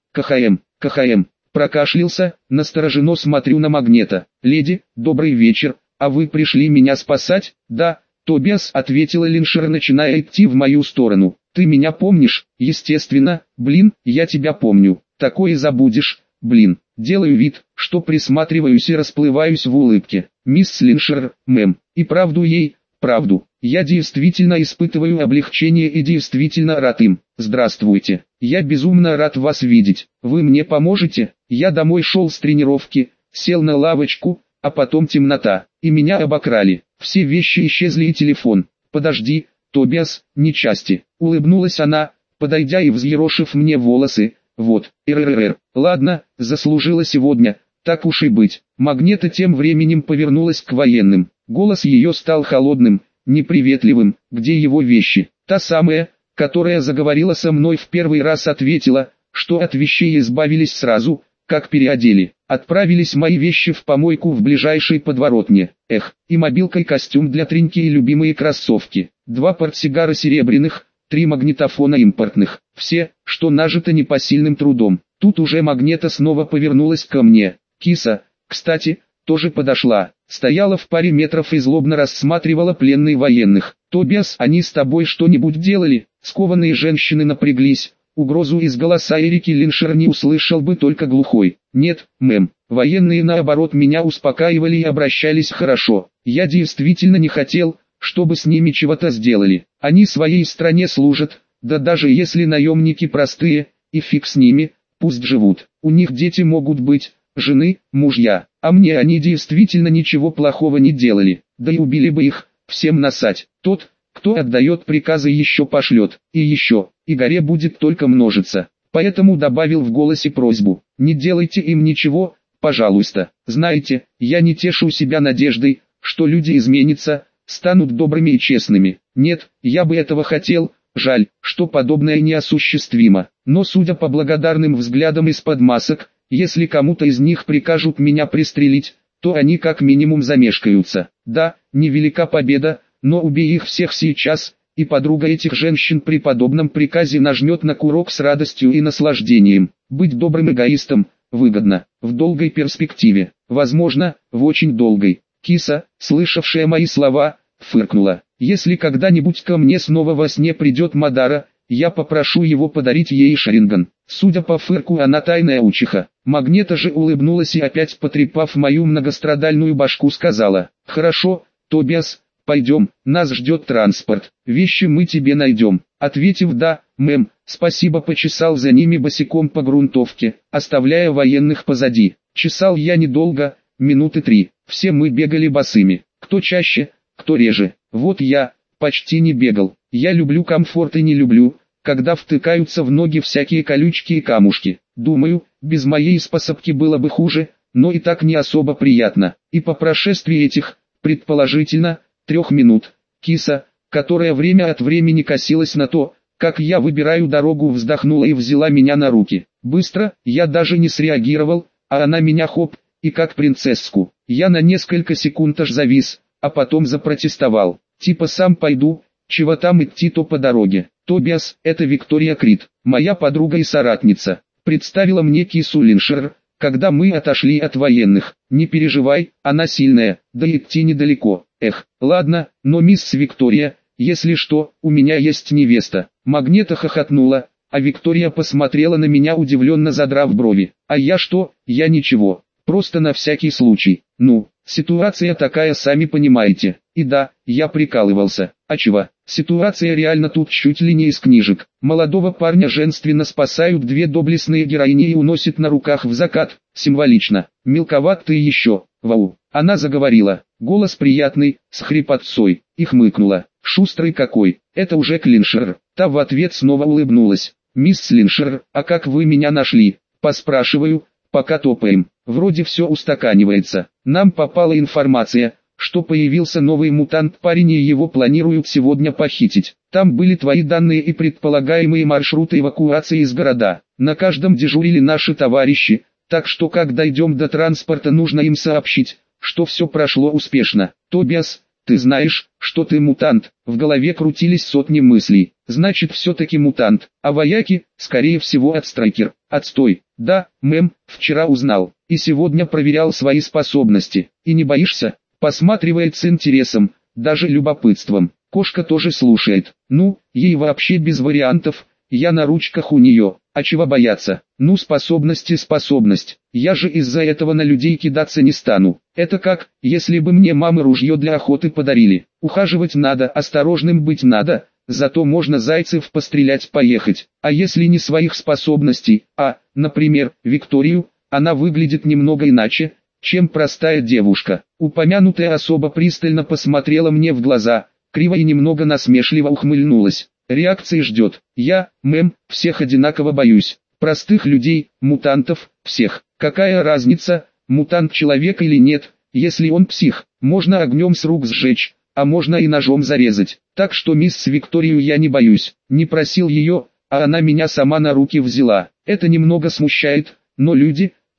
КХМ. Прокашлялся, настороженно смотрю на Магнета. «Леди, добрый вечер, а вы пришли меня спасать?» «Да, Тобиас», — ответила Линшер, начиная идти в мою сторону. «Ты меня помнишь?» «Естественно, блин, я тебя помню. Такое забудешь, блин». Делаю вид, что присматриваюсь и расплываюсь в улыбке. «Мисс Линшер, мэм, и правду ей, правду. Я действительно испытываю облегчение и действительно рад им. Здравствуйте. Я безумно рад вас видеть. Вы мне поможете?» Я домой шел с тренировки, сел на лавочку, а потом темнота, и меня обокрали. Все вещи исчезли и телефон. «Подожди, Тобиас, нечасти», — улыбнулась она, подойдя и взъерошив мне волосы. «Вот, ладно, заслужила сегодня, так уж и быть». Магнета тем временем повернулась к военным. Голос ее стал холодным, неприветливым. «Где его вещи?» Та самая, которая заговорила со мной в первый раз, ответила, что от вещей избавились сразу, как переодели. Отправились мои вещи в помойку в ближайшей подворотне. И мобилка, и костюм для треньки, и любимые кроссовки. 2 портсигара серебряных, 3 магнитофона импортных. Все, что нажито непосильным трудом. Тут уже Магнета снова повернулась ко мне. Киса, кстати, тоже подошла. Стояла в паре метров и злобно рассматривала пленных военных. «Тобиас, они с тобой что-нибудь делали?» Скованные женщины напряглись. Угрозу из голоса Эрики Линшер не услышал бы только глухой. «Нет, мэм». Военные наоборот меня успокаивали и обращались хорошо. Я действительно не хотел, чтобы с ними чего-то сделали. Они своей стране служат, да даже если наемники простые, и фиг с ними, пусть живут. У них дети могут быть, жены, мужья, а мне они действительно ничего плохого не делали, да и убили бы их, всем насать. Тот, кто отдает приказы, еще пошлет, и еще, и горе будет только множиться. Поэтому добавил в голосе просьбу: не делайте им ничего, пожалуйста. Знаете, я не тешу себя надеждой, что люди изменятся, станут добрыми и честными. Нет, я бы этого хотел, жаль, что подобное неосуществимо. Но судя по благодарным взглядам из-под масок, если кому-то из них прикажут меня пристрелить, то они как минимум замешкаются. Да, невелика победа, но убей их всех сейчас, и подруга этих женщин при подобном приказе нажмет на курок с радостью и наслаждением. Быть добрым эгоистом выгодно, в долгой перспективе, возможно, в очень долгой. Киса, слышавшая мои слова, фыркнула. Если когда-нибудь ко мне снова во сне придет Мадара, я попрошу его подарить ей шаринган. Судя по фырку, она тайная учиха. Магнета же улыбнулась и опять, потрепав мою многострадальную башку, сказала: «Хорошо, Тобиас, пойдем, нас ждет транспорт, вещи мы тебе найдем». Ответив «да, мэм», спасибо, почесал за ними босиком по грунтовке, оставляя военных позади. Чесал я недолго, минуты 3. Все мы бегали босыми, кто чаще, кто реже. Вот я почти не бегал. Я люблю комфорт и не люблю, когда втыкаются в ноги всякие колючки и камушки. Думаю, без моей способки было бы хуже, но и так не особо приятно. И по прошествии этих, предположительно, 3 минут, киса, которая время от времени косилась на то, как я выбираю дорогу, вздохнула и взяла меня на руки. Быстро, я даже не среагировал, а она меня хоп, и как принцесску. Я на несколько секунд аж завис, а потом запротестовал. Типа сам пойду, чего там идти-то по дороге. Тобиас, это Виктория Крид, моя подруга и соратница. Представила мне кису Линшер, когда мы отошли от военных. Не переживай, она сильная, да идти недалеко. Ладно, но мисс Виктория, если что, у меня есть невеста. Магнета хохотнула, а Виктория посмотрела на меня удивленно, задрав брови. А я что? Я ничего, просто на всякий случай. Ну, ситуация такая, сами понимаете. И да, я прикалывался. А чего? Ситуация реально тут чуть ли не из книжек. Молодого парня женственно спасают 2 доблестные героини и уносят на руках в закат. Символично. Мелковат ты еще. Вау. Она заговорила. Голос приятный, с хрипотцой. И хмыкнула. Шустрый какой. Это уже Линшер. Та в ответ снова улыбнулась. Мисс Линшер, а как вы меня нашли? Поспрашиваю, пока топаем. Вроде все устаканивается. Нам попала информация, что появился новый мутант-парень и его планируют сегодня похитить. Там были твои данные и предполагаемые маршруты эвакуации из города. На каждом дежурили наши товарищи, так что как дойдем до транспорта, нужно им сообщить, что все прошло успешно. Тобиас, ты знаешь, что ты мутант? В голове крутились сотни мыслей. Значит, все-таки мутант. А вояки, скорее всего, отстрайкер. Отстой. Да, мэм, вчера узнал. И сегодня проверял свои способности. И не боишься? Посматривает с интересом, даже любопытством. Кошка тоже слушает. Ну, ей вообще без вариантов. Я на ручках у нее. А чего бояться? Ну, способность. Я же из-за этого на людей кидаться не стану. Это как, если бы мне мамы ружье для охоты подарили. Ухаживать надо, осторожным быть надо, зато можно зайцев пострелять, поехать. А если не своих способностей, например, Викторию, она выглядит немного иначе, чем простая девушка. Упомянутая особа пристально посмотрела мне в глаза, криво и немного насмешливо ухмыльнулась. Реакции ждет. Я, мэм, всех одинаково боюсь. Простых людей, мутантов, всех. Какая разница, мутант человек или нет, если он псих, можно огнем с рук сжечь, а можно и ножом зарезать. Так что мисс Викторию я не боюсь. Не просил ее, а она меня сама на руки взяла. Это немного смущает, но люди,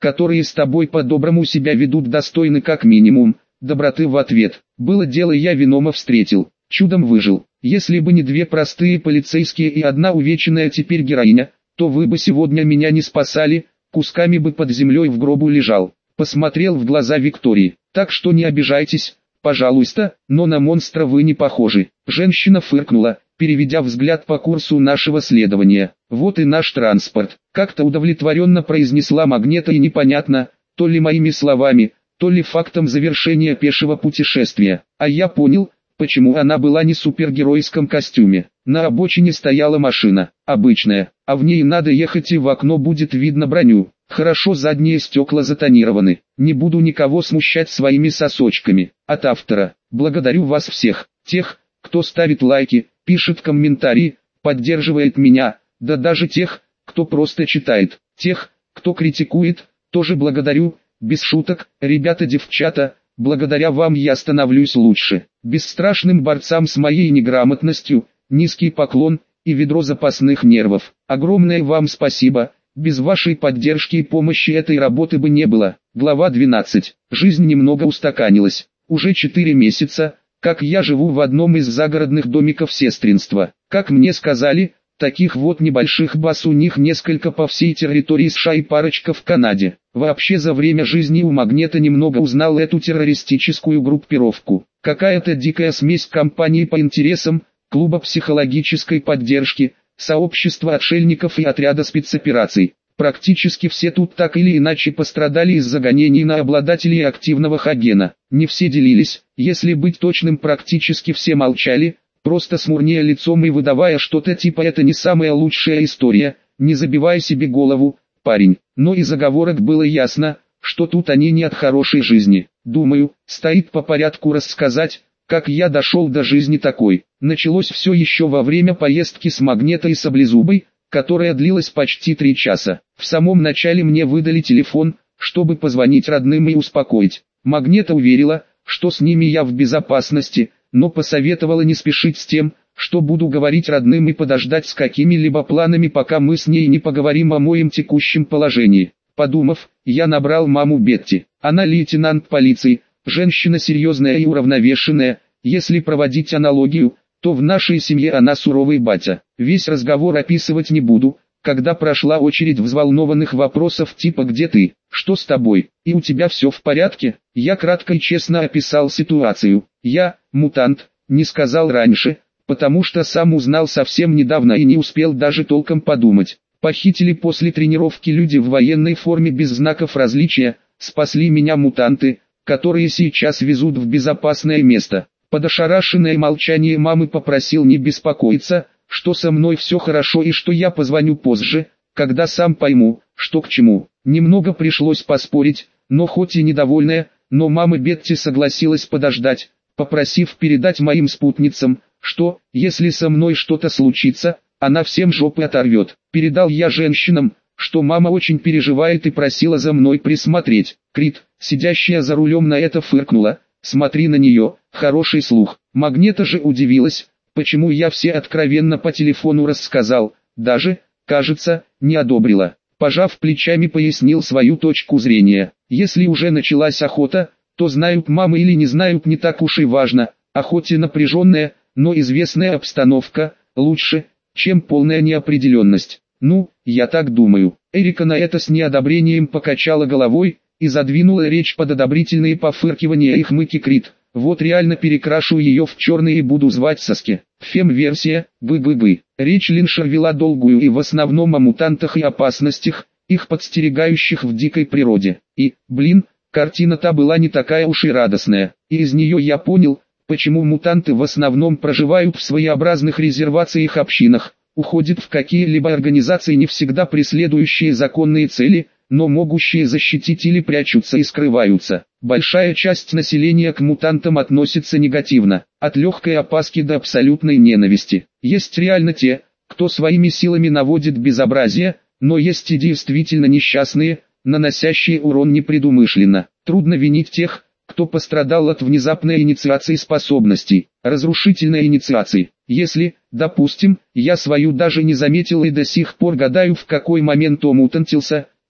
которые с тобой по-доброму себя ведут, достойны как минимум доброты в ответ. Было дело, я Венома встретил, чудом выжил. Если бы не две простые полицейские и одна увеченная теперь героиня, то вы бы сегодня меня не спасали, кусками бы под землей в гробу лежал. Посмотрел в глаза Виктории. Так что не обижайтесь, пожалуйста, но на монстра вы не похожи. Женщина фыркнула, переведя взгляд по курсу нашего следования. Вот и наш транспорт. Как-то удовлетворенно произнесла Магнета, и непонятно, то ли моими словами, то ли фактом завершения пешего путешествия. А я понял, почему она была не в супергеройском костюме. На обочине стояла машина, обычная, а в ней надо ехать, и в окно будет видно броню. Хорошо задние стекла затонированы. Не буду никого смущать своими сосочками. От автора. Благодарю вас всех, тех, кто ставит лайки, пишет комментарии, поддерживает меня, да даже тех, кто просто читает. Тех, кто критикует, тоже благодарю. Без шуток, ребята-девчата, благодаря вам я становлюсь лучше. Бесстрашным борцам с моей неграмотностью, низкий поклон и ведро запасных нервов. Огромное вам спасибо, без вашей поддержки и помощи этой работы бы не было. Глава 12. Жизнь немного устаканилась. Уже 4 месяца, как я живу в одном из загородных домиков сестринства. Как мне сказали, таких вот небольших баз у них несколько по всей территории США и парочка в Канаде. Вообще за время жизни у Магнета немного узнал эту террористическую группировку. Какая-то дикая смесь компаний по интересам, клуба психологической поддержки, сообщества отшельников и отряда спецопераций. Практически все тут так или иначе пострадали из-за гонений на обладателей активного хагена. Не все делились, если быть точным, практически все молчали, просто смурнея лицом и выдавая что-то типа «это не самая лучшая история, не забивай себе голову, парень». Но из оговорок было ясно, что тут они не от хорошей жизни. Думаю, стоит по порядку рассказать, как я дошел до жизни такой. Началось все еще во время поездки с Магнетой и Саблезубой, которая длилась почти 3 часа. В самом начале мне выдали телефон, чтобы позвонить родным и успокоить. Магнета уверила, что с ними я в безопасности, но посоветовала не спешить с тем, что буду говорить родным, и подождать с какими-либо планами, пока мы с ней не поговорим о моем текущем положении. Подумав, я набрал маму Бетти. Она лейтенант полиции, женщина серьезная и уравновешенная. Если проводить аналогию, то в нашей семье она суровый батя. Весь разговор описывать не буду. Когда прошла очередь взволнованных вопросов типа «где ты?», «что с тобой?», «и у тебя все в порядке?», я кратко и честно описал ситуацию. Я, мутант, не сказал раньше, потому что сам узнал совсем недавно и не успел даже толком подумать. Похитили после тренировки люди в военной форме без знаков различия, спасли меня мутанты, которые сейчас везут в безопасное место. Под ошарашенное молчание мамы попросил не беспокоиться, что со мной все хорошо и что я позвоню позже, когда сам пойму, что к чему. Немного пришлось поспорить, но хоть и недовольная, но мама Бетти согласилась подождать, попросив передать моим спутницам, что, если со мной что-то случится, она всем жопы оторвет. Передал я женщинам, что мама очень переживает и просила за мной присмотреть. Крит, сидящая за рулем, на это фыркнула: «Смотри на нее, хороший слух». Магнета же удивилась, почему я все откровенно по телефону рассказал, даже, кажется, не одобрила. Пожав плечами, пояснил свою точку зрения. Если уже началась охота, то знают мамы или не знают, не так уж и важно. А хоть и напряженная, но известная обстановка лучше, чем полная неопределенность. Ну, я так думаю. Эрика на это с неодобрением покачала головой и задвинула речь под одобрительные пофыркивания и хмыки. Крит: «Вот реально перекрашу ее в черный и буду звать Саски». Фем-версия, бы-бы-бы. Речь Линшер вела долгую и в основном о мутантах и опасностях, их подстерегающих в дикой природе. И, блин, картина та была не такая уж и радостная. И из нее я понял, почему мутанты в основном проживают в своеобразных резервациях-общинах, уходят в какие-либо организации, не всегда преследующие законные цели, но могущие защитить, или прячутся и скрываются. Большая часть населения к мутантам относится негативно, от легкой опаски до абсолютной ненависти. Есть реально те, кто своими силами наводит безобразие, но есть и действительно несчастные, наносящие урон непредумышленно. Трудно винить тех, кто пострадал от внезапной инициации способностей, разрушительной инициации. Если, допустим, я свою даже не заметил и до сих пор гадаю, в какой момент омутантился,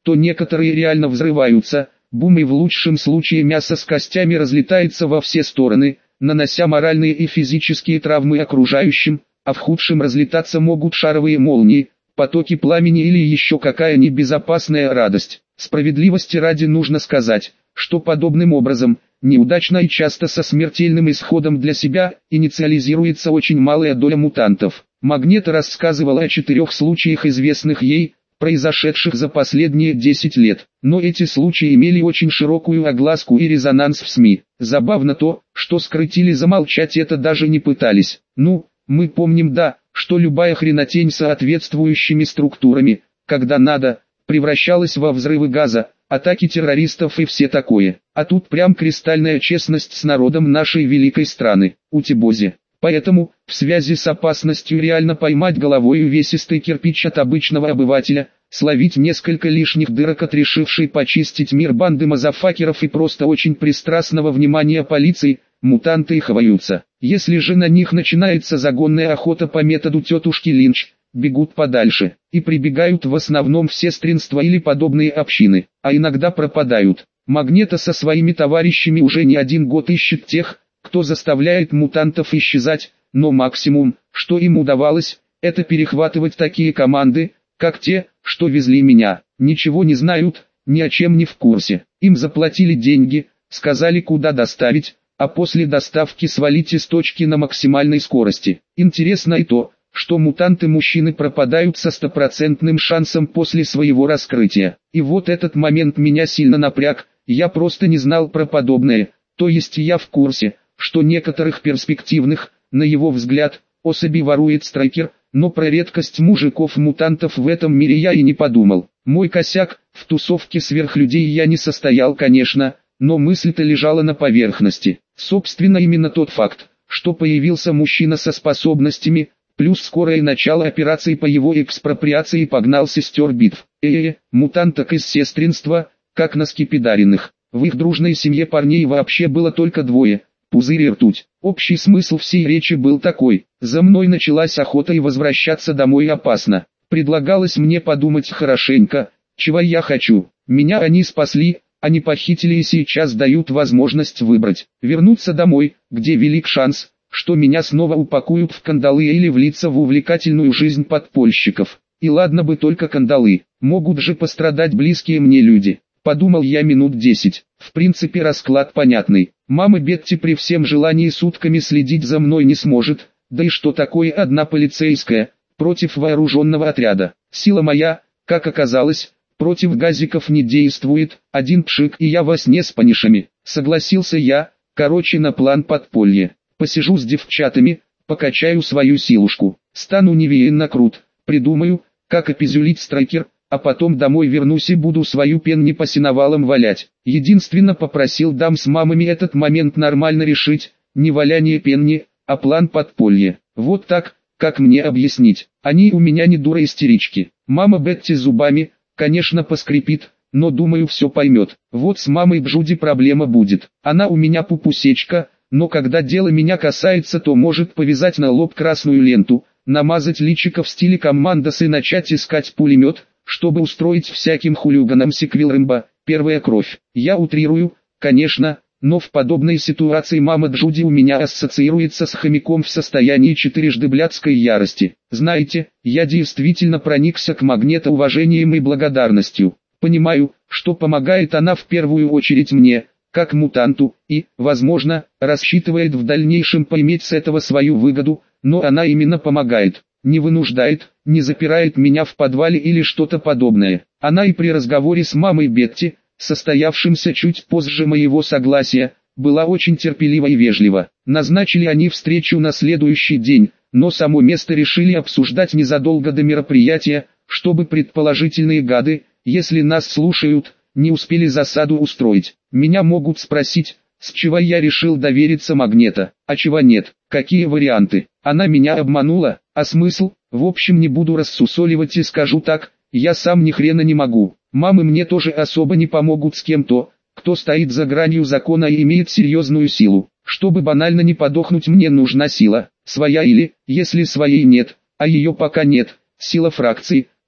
то некоторые реально взрываются. Бум, и в лучшем случае мясо с костями разлетается во все стороны, нанося моральные и физические травмы окружающим, а в худшем разлетаться могут шаровые молнии, потоки пламени или еще какая небезопасная радость. Справедливости ради нужно сказать, что подобным образом, неудачно и часто со смертельным исходом для себя, инициализируется очень малая доля мутантов. Магнета рассказывала о 4 случаях, известных ей, произошедших за последние 10 лет. Но эти случаи имели очень широкую огласку и резонанс в СМИ. Забавно то, что скрыть или замолчать это даже не пытались. Ну, мы помним, да, что любая хренотень с соответствующими структурами, когда надо, превращалась во взрывы газа, атаки террористов и все такое. А тут прям кристальная честность с народом нашей великой страны, Утебози. Поэтому, в связи с опасностью реально поймать головой увесистый кирпич от обычного обывателя, словить несколько лишних дырок от решившей почистить мир банды мазафакеров и просто очень пристрастного внимания полиции, мутанты и хваются. Если же на них начинается загонная охота по методу тетушки Линч, бегут подальше, и прибегают в основном в сестринства или подобные общины, а иногда пропадают. Магнета со своими товарищами уже не 1 год ищет тех, кто заставляет мутантов исчезать, но максимум, что им удавалось, это перехватывать такие команды, как те, что везли меня. Ничего не знают, ни о чем не в курсе. Им заплатили деньги, сказали куда доставить, а после доставки свалите с точки на максимальной скорости. Интересно и то, что мутанты-мужчины пропадают со 100% шансом после своего раскрытия. И вот этот момент меня сильно напряг, я просто не знал про подобное, то есть я в курсе, что некоторых перспективных, на его взгляд, особей ворует Страйкер, но про редкость мужиков-мутантов в этом мире я и не подумал. Мой косяк, в тусовке сверхлюдей я не состоял, конечно, но мысль-то лежала на поверхности. Собственно, именно тот факт, что появился мужчина со способностями, плюс скорое начало операции по его экспроприации погнал сестер битв. Мутанток из сестринства, как на скипидаренных. В их дружной семье парней вообще было только 2. Пузырь и ртуть. Общий смысл всей речи был такой: за мной началась охота и возвращаться домой опасно. Предлагалось мне подумать хорошенько, чего я хочу. Меня они спасли, они похитили и сейчас дают возможность выбрать: вернуться домой, где велик шанс, что меня снова упакуют в кандалы, или влиться в увлекательную жизнь подпольщиков. И ладно бы только кандалы, могут же пострадать близкие мне люди. Подумал я минут 10. В принципе, расклад понятный. Мама Бетти при всем желании сутками следить за мной не сможет, да и что такое одна полицейская против вооруженного отряда. Сила моя, как оказалось, против газиков не действует, 1 пшик и я во сне с панишами. Согласился я, короче, на план подполье. Посижу с девчатами, покачаю свою силушку, стану невероятно крут, придумаю, как опизюлить Страйкер, а потом домой вернусь и буду свою пенни по сеновалам валять. Единственно попросил дам с мамами этот момент нормально решить, не валяние пенни, а план подполья. Вот так, как мне объяснить? Они у меня не дура-истерички. Мама Бетти зубами, конечно, поскрипит, но думаю, все поймет. Вот с мамой Джуди проблема будет. Она у меня пупусечка, но когда дело меня касается, то может повязать на лоб красную ленту, намазать личико в стиле командос и начать искать пулемет, чтобы устроить всяким хулиганам сиквел Рэмбо, первая кровь. Я утрирую, конечно, но в подобной ситуации мама Джуди у меня ассоциируется с хомяком в состоянии 4 блядской ярости. Знаете, я действительно проникся к Магнето уважением и благодарностью. Понимаю, что помогает она в первую очередь мне, как мутанту, и, возможно, рассчитывает в дальнейшем поиметь с этого свою выгоду, но она именно помогает. Не вынуждает, не запирает меня в подвале или что-то подобное. Она и при разговоре с мамой Бетти, состоявшимся чуть позже моего согласия, была очень терпелива и вежлива. Назначили они встречу на следующий день, но само место решили обсуждать незадолго до мероприятия, чтобы предположительные гады, если нас слушают, не успели засаду устроить. Меня могут спросить, с чего я решил довериться Магнето, а чего нет, какие варианты. Она меня обманула, а смысл? В общем, не буду рассусоливать и скажу так, я сам ни хрена не могу. Мамы мне тоже особо не помогут с кем-то, кто стоит за гранью закона и имеет серьезную силу. Чтобы банально не подохнуть, мне нужна сила, своя или, если своей нет, а ее пока нет, сила фракции,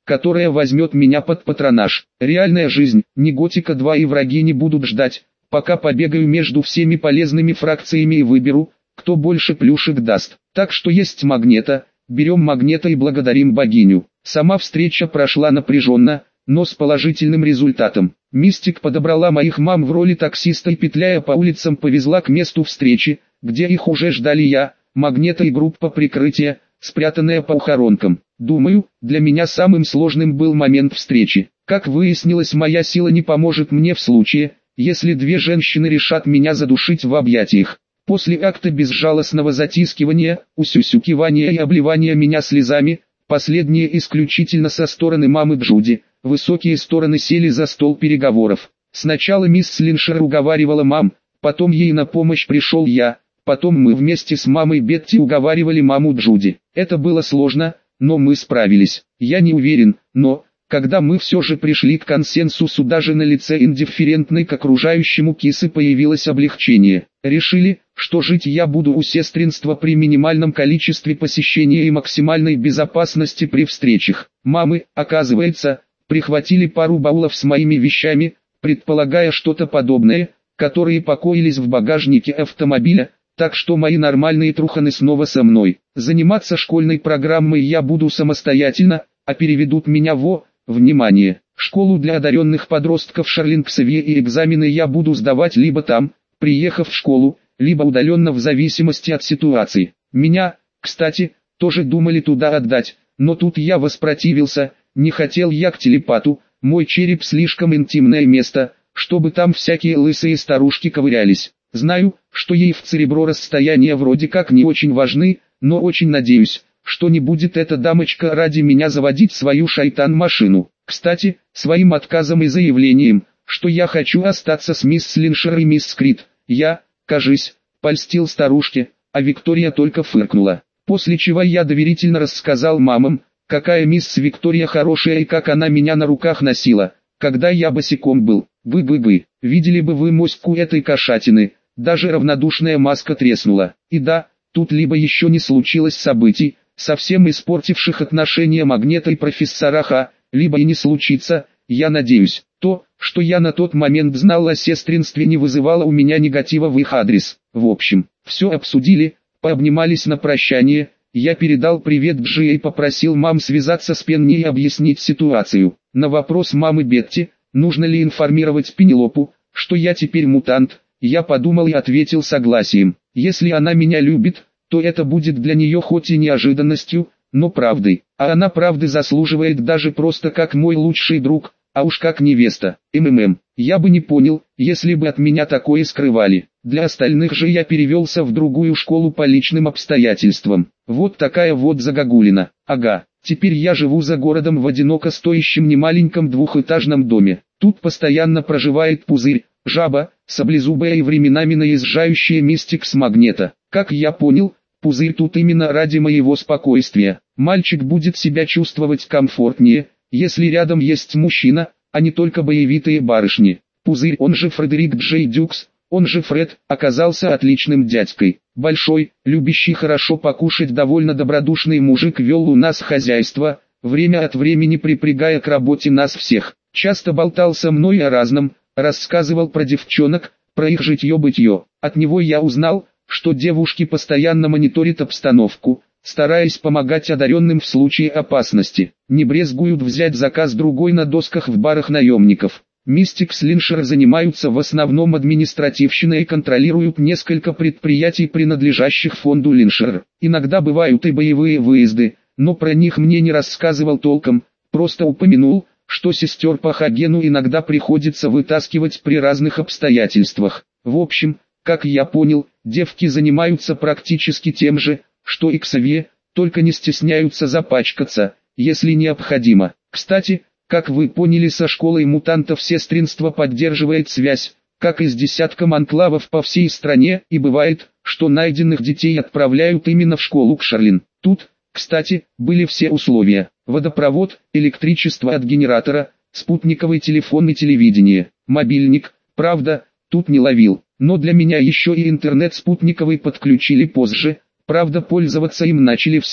которая возьмет меня под патронаж. Реальная жизнь, не Готика 2 и враги не будут ждать, пока побегаю между всеми полезными фракциями и выберу, кто больше плюшек даст. Так что есть Магнета, берем Магнета и благодарим богиню. Сама встреча прошла напряженно, но с положительным результатом. Мистик подобрала моих мам в роли таксиста и, петляя по улицам, повезла к месту встречи, где их уже ждали я, Магнета и группа прикрытия, спрятанная по ухоронкам. Думаю, для меня самым сложным был момент встречи. Как выяснилось, моя сила не поможет мне в случае, если две женщины решат меня задушить в объятиях. После акта безжалостного затискивания, усюсюкивания и обливания меня слезами, последние исключительно со стороны мамы Джуди, высокие стороны сели за стол переговоров. Сначала мисс Слиншер уговаривала мам, потом ей на помощь пришел я, потом мы вместе с мамой Бетти уговаривали маму Джуди. Это было сложно, но мы справились. Я не уверен, но, когда мы все же пришли к консенсусу, даже на лице индифферентной к окружающему кисы появилось облегчение. Решили, что жить я буду у сестринства при минимальном количестве посещения и максимальной безопасности при встречах. Мамы, оказывается, прихватили пару баулов с моими вещами, предполагая что-то подобное, которые покоились в багажнике автомобиля, так что мои нормальные труханы снова со мной. Заниматься школьной программой я буду самостоятельно, а переведут меня внимание, школу для одаренных подростков Шарлингсовье, и экзамены я буду сдавать либо там, приехав в школу, либо удаленно в зависимости от ситуации. Меня, кстати, тоже думали туда отдать, но тут я воспротивился, не хотел я к телепату, мой череп слишком интимное место, чтобы там всякие лысые старушки ковырялись. Знаю, что ей в церебро расстояния вроде как не очень важны, но очень надеюсь, что не будет эта дамочка ради меня заводить свою шайтан-машину. Кстати, своим отказом и заявлением, что я хочу остаться с мисс Слиншер и мисс Скрит, я, кажись, польстил старушке, а Виктория только фыркнула. После чего я доверительно рассказал мамам, какая мисс Виктория хорошая и как она меня на руках носила, когда я босиком был. Бы-бы-бы, видели бы вы моську этой кошатины, даже равнодушная маска треснула. И да, тут либо еще не случилось событий, совсем испортивших отношения Магнета и профессора Ха, либо и не случится, я надеюсь. То, что я на тот момент знал о сестринстве, не вызывало у меня негатива в их адрес. В общем, все обсудили, пообнимались на прощание, я передал привет Джи и попросил мам связаться с Пенни и объяснить ситуацию. На вопрос мамы Бетти, нужно ли информировать Пенелопу, что я теперь мутант, я подумал и ответил согласием. Если она меня любит, то это будет для нее хоть и неожиданностью, но правдой. А она правды заслуживает даже просто как мой лучший друг, а уж как невеста. Я бы не понял, если бы от меня такое скрывали. Для остальных же я перевелся в другую школу по личным обстоятельствам. Вот такая вот загогулина. Ага, теперь я живу за городом в одиноко стоящем немаленьком двухэтажном доме. Тут постоянно проживает Пузырь, жаба, саблезубая и временами наезжающая мистик с Магнета. Как я понял, Пузырь тут именно ради моего спокойствия. Мальчик будет себя чувствовать комфортнее, если рядом есть мужчина, а не только боевитые барышни. Пузырь, он же Фредерик Джей Дюкс, он же Фред, оказался отличным дядькой. Большой, любящий хорошо покушать, довольно добродушный мужик вел у нас хозяйство, время от времени припрягая к работе нас всех. Часто болтал со мной о разном, рассказывал про девчонок, про их житье-бытье. От него я узнал, что девушки постоянно мониторят обстановку, стараясь помогать одаренным в случае опасности. Не брезгуют взять заказ другой на досках в барах наемников. Мистик Слиншер занимаются в основном административщиной и контролируют несколько предприятий, принадлежащих фонду Линшер. Иногда бывают и боевые выезды, но про них мне не рассказывал толком, просто упомянул, что сестер по Хагену иногда приходится вытаскивать при разных обстоятельствах. В общем, как я понял, девки занимаются практически тем же, что и Ксавье, только не стесняются запачкаться, если необходимо. Кстати, как вы поняли, со школой мутантов сестринство поддерживает связь, как и с десятком анклавов по всей стране, и бывает, что найденных детей отправляют именно в школу к Шарлин. Тут, кстати, были все условия: водопровод, электричество от генератора, спутниковый телефон и телевидение. Мобильник, правда, тут не ловил, но для меня еще и интернет спутниковый подключили позже, правда пользоваться им начали все.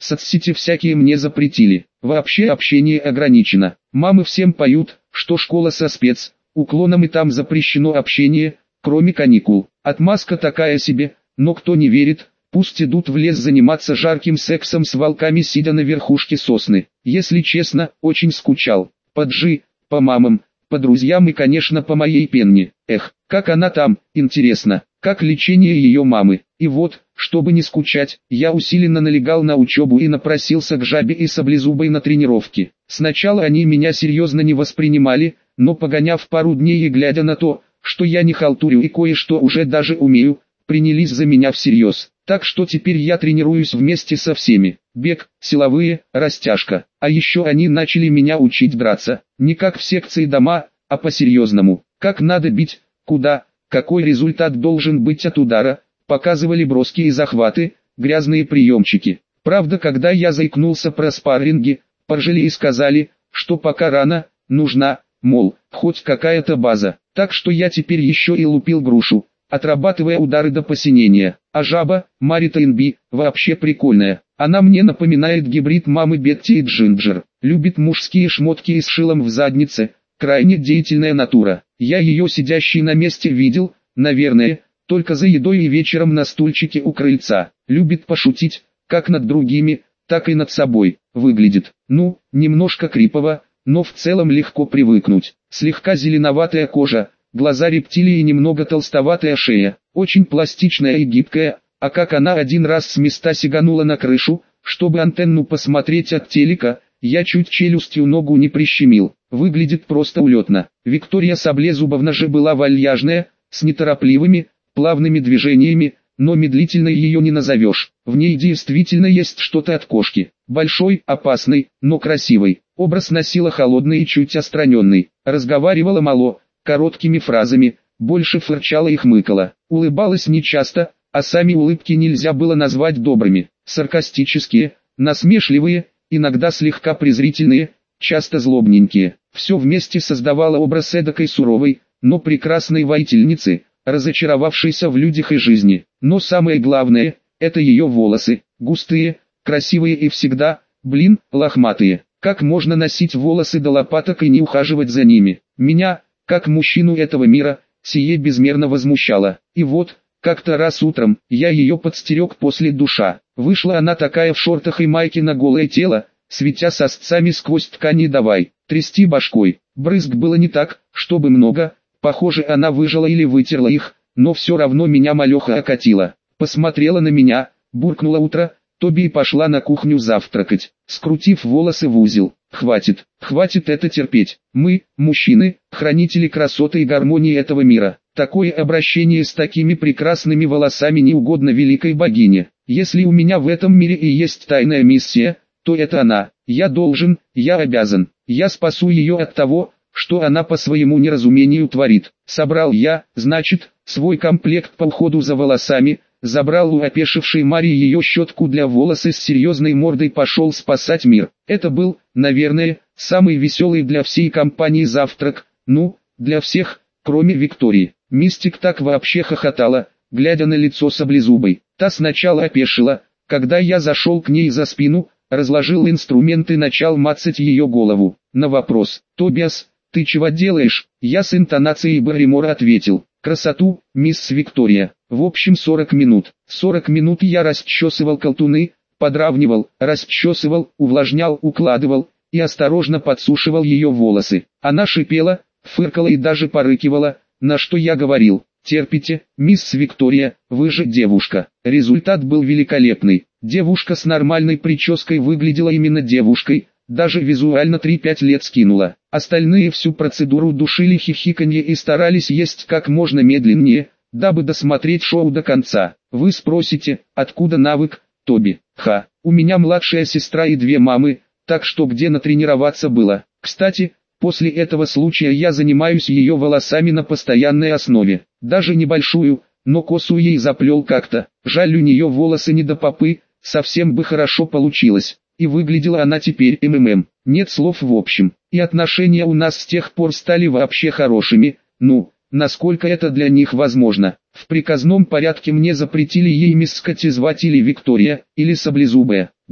соцсети всякие мне запретили. Вообще общение ограничено. Мамы всем поют, что школа со спецуклоном и там запрещено общение, кроме каникул. Отмазка такая себе, но кто не верит, пусть идут в лес заниматься жарким сексом с волками, сидя на верхушке сосны. Если честно, очень скучал. По Джи, по мамам, по друзьям и, конечно, по моей Пенни. Эх, как она там, интересно, как лечение ее мамы. И вот, чтобы не скучать, я усиленно налегал на учебу и напросился к Жабе и Саблезубой на тренировки. Сначала они меня серьезно не воспринимали, но погоняв пару дней и глядя на то, что я не халтурю и кое-что уже даже умею, принялись за меня всерьез. Так что теперь я тренируюсь вместе со всеми. Бег, силовые, растяжка. А еще они начали меня учить драться. Не как в секции дома, а по-серьезному. Как надо бить, куда, какой результат должен быть от удара. Показывали броски и захваты, грязные приемчики. Правда, когда я заикнулся про спарринги, поржали и сказали, что пока рано, нужна, мол, хоть какая-то база. Так что я теперь еще и лупил грушу, отрабатывая удары до посинения. А Жаба, Марита Инби, вообще прикольная. Она мне напоминает гибрид мамы Бетти и Джинджер. Любит мужские шмотки и с шилом в заднице. Крайне деятельная натура. Я ее сидящей на месте видел, наверное, только за едой и вечером на стульчике у крыльца. Любит пошутить, как над другими, так и над собой. Выглядит, немножко крипово, но в целом легко привыкнуть. Слегка зеленоватая кожа, глаза рептилии и немного толстоватая шея. Очень пластичная и гибкая, а как она один раз с места сиганула на крышу, чтобы антенну посмотреть от телека, я чуть челюстью ногу не прищемил. Выглядит просто улетно. Виктория Саблезубовна же была вальяжная, с неторопливыми, плавными движениями, но медлительной ее не назовешь. В ней действительно есть что-то от кошки. Большой, опасный, но красивый. Образ носила холодный и чуть отстраненный. Разговаривала мало, короткими фразами, больше фырчала и хмыкала. Улыбалась нечасто, а сами улыбки нельзя было назвать добрыми. Саркастические, насмешливые, иногда слегка презрительные, часто злобненькие. Все вместе создавало образ эдакой суровой, но прекрасной воительницы, разочаровавшейся в людях и жизни. Но самое главное, это ее волосы, густые, красивые и всегда, лохматые. Как можно носить волосы до лопаток и не ухаживать за ними? Меня, как мужчину этого мира, сие безмерно возмущало. И вот, как-то раз утром, я ее подстерег после душа. Вышла она такая в шортах и майке на голое тело, светя сосцами сквозь ткани, давай трясти башкой. Брызг было не так, чтобы много, похоже, она выжала или вытерла их, но все равно меня малеха окатила. Посмотрела на меня, буркнула утро, Тоби и пошла на кухню завтракать, скрутив волосы в узел. Хватит это терпеть. Мы, мужчины, хранители красоты и гармонии этого мира. Такое обращение с такими прекрасными волосами не угодно великой богине. Если у меня в этом мире и есть тайная миссия, то это она. Я должен, я обязан. Я спасу ее от того, что она по своему неразумению творит. Собрал я, значит, свой комплект по уходу за волосами, забрал у опешившей Марии ее щетку для волос и с серьезной мордой пошел спасать мир. Это был, наверное, самый веселый для всей компании завтрак, для всех, кроме Виктории. Мистик так вообще хохотала, глядя на лицо Саблезубой. Та сначала опешила, когда я зашел к ней за спину, разложил инструмент и начал мацать ее голову. На вопрос: «Тобиас, ты чего делаешь?» я с интонацией Барримора ответил: «Красоту, мисс Виктория». В общем 40 минут. 40 минут я расчесывал колтуны, подравнивал, расчесывал, увлажнял, укладывал и осторожно подсушивал ее волосы. Она шипела, фыркала и даже порыкивала, на что я говорил: «Терпите, мисс Виктория, вы же девушка». Результат был великолепный. Девушка с нормальной прической выглядела именно девушкой, даже визуально 3-5 лет скинула. Остальные всю процедуру душили хихиканье и старались есть как можно медленнее, дабы досмотреть шоу до конца. Вы спросите, откуда навык, Тоби? У меня младшая сестра и 2 мамы, так что где натренироваться было. Кстати, после этого случая я занимаюсь ее волосами на постоянной основе. Даже небольшую, но косу ей заплел как-то. Жаль, у нее волосы не до попы, совсем бы хорошо получилось. И выглядела она теперь Нет слов в общем. И отношения у нас с тех пор стали вообще хорошими, насколько это для них возможно. В приказном порядке мне запретили ей мисс Скотти звать или Виктория, или Саблезубая.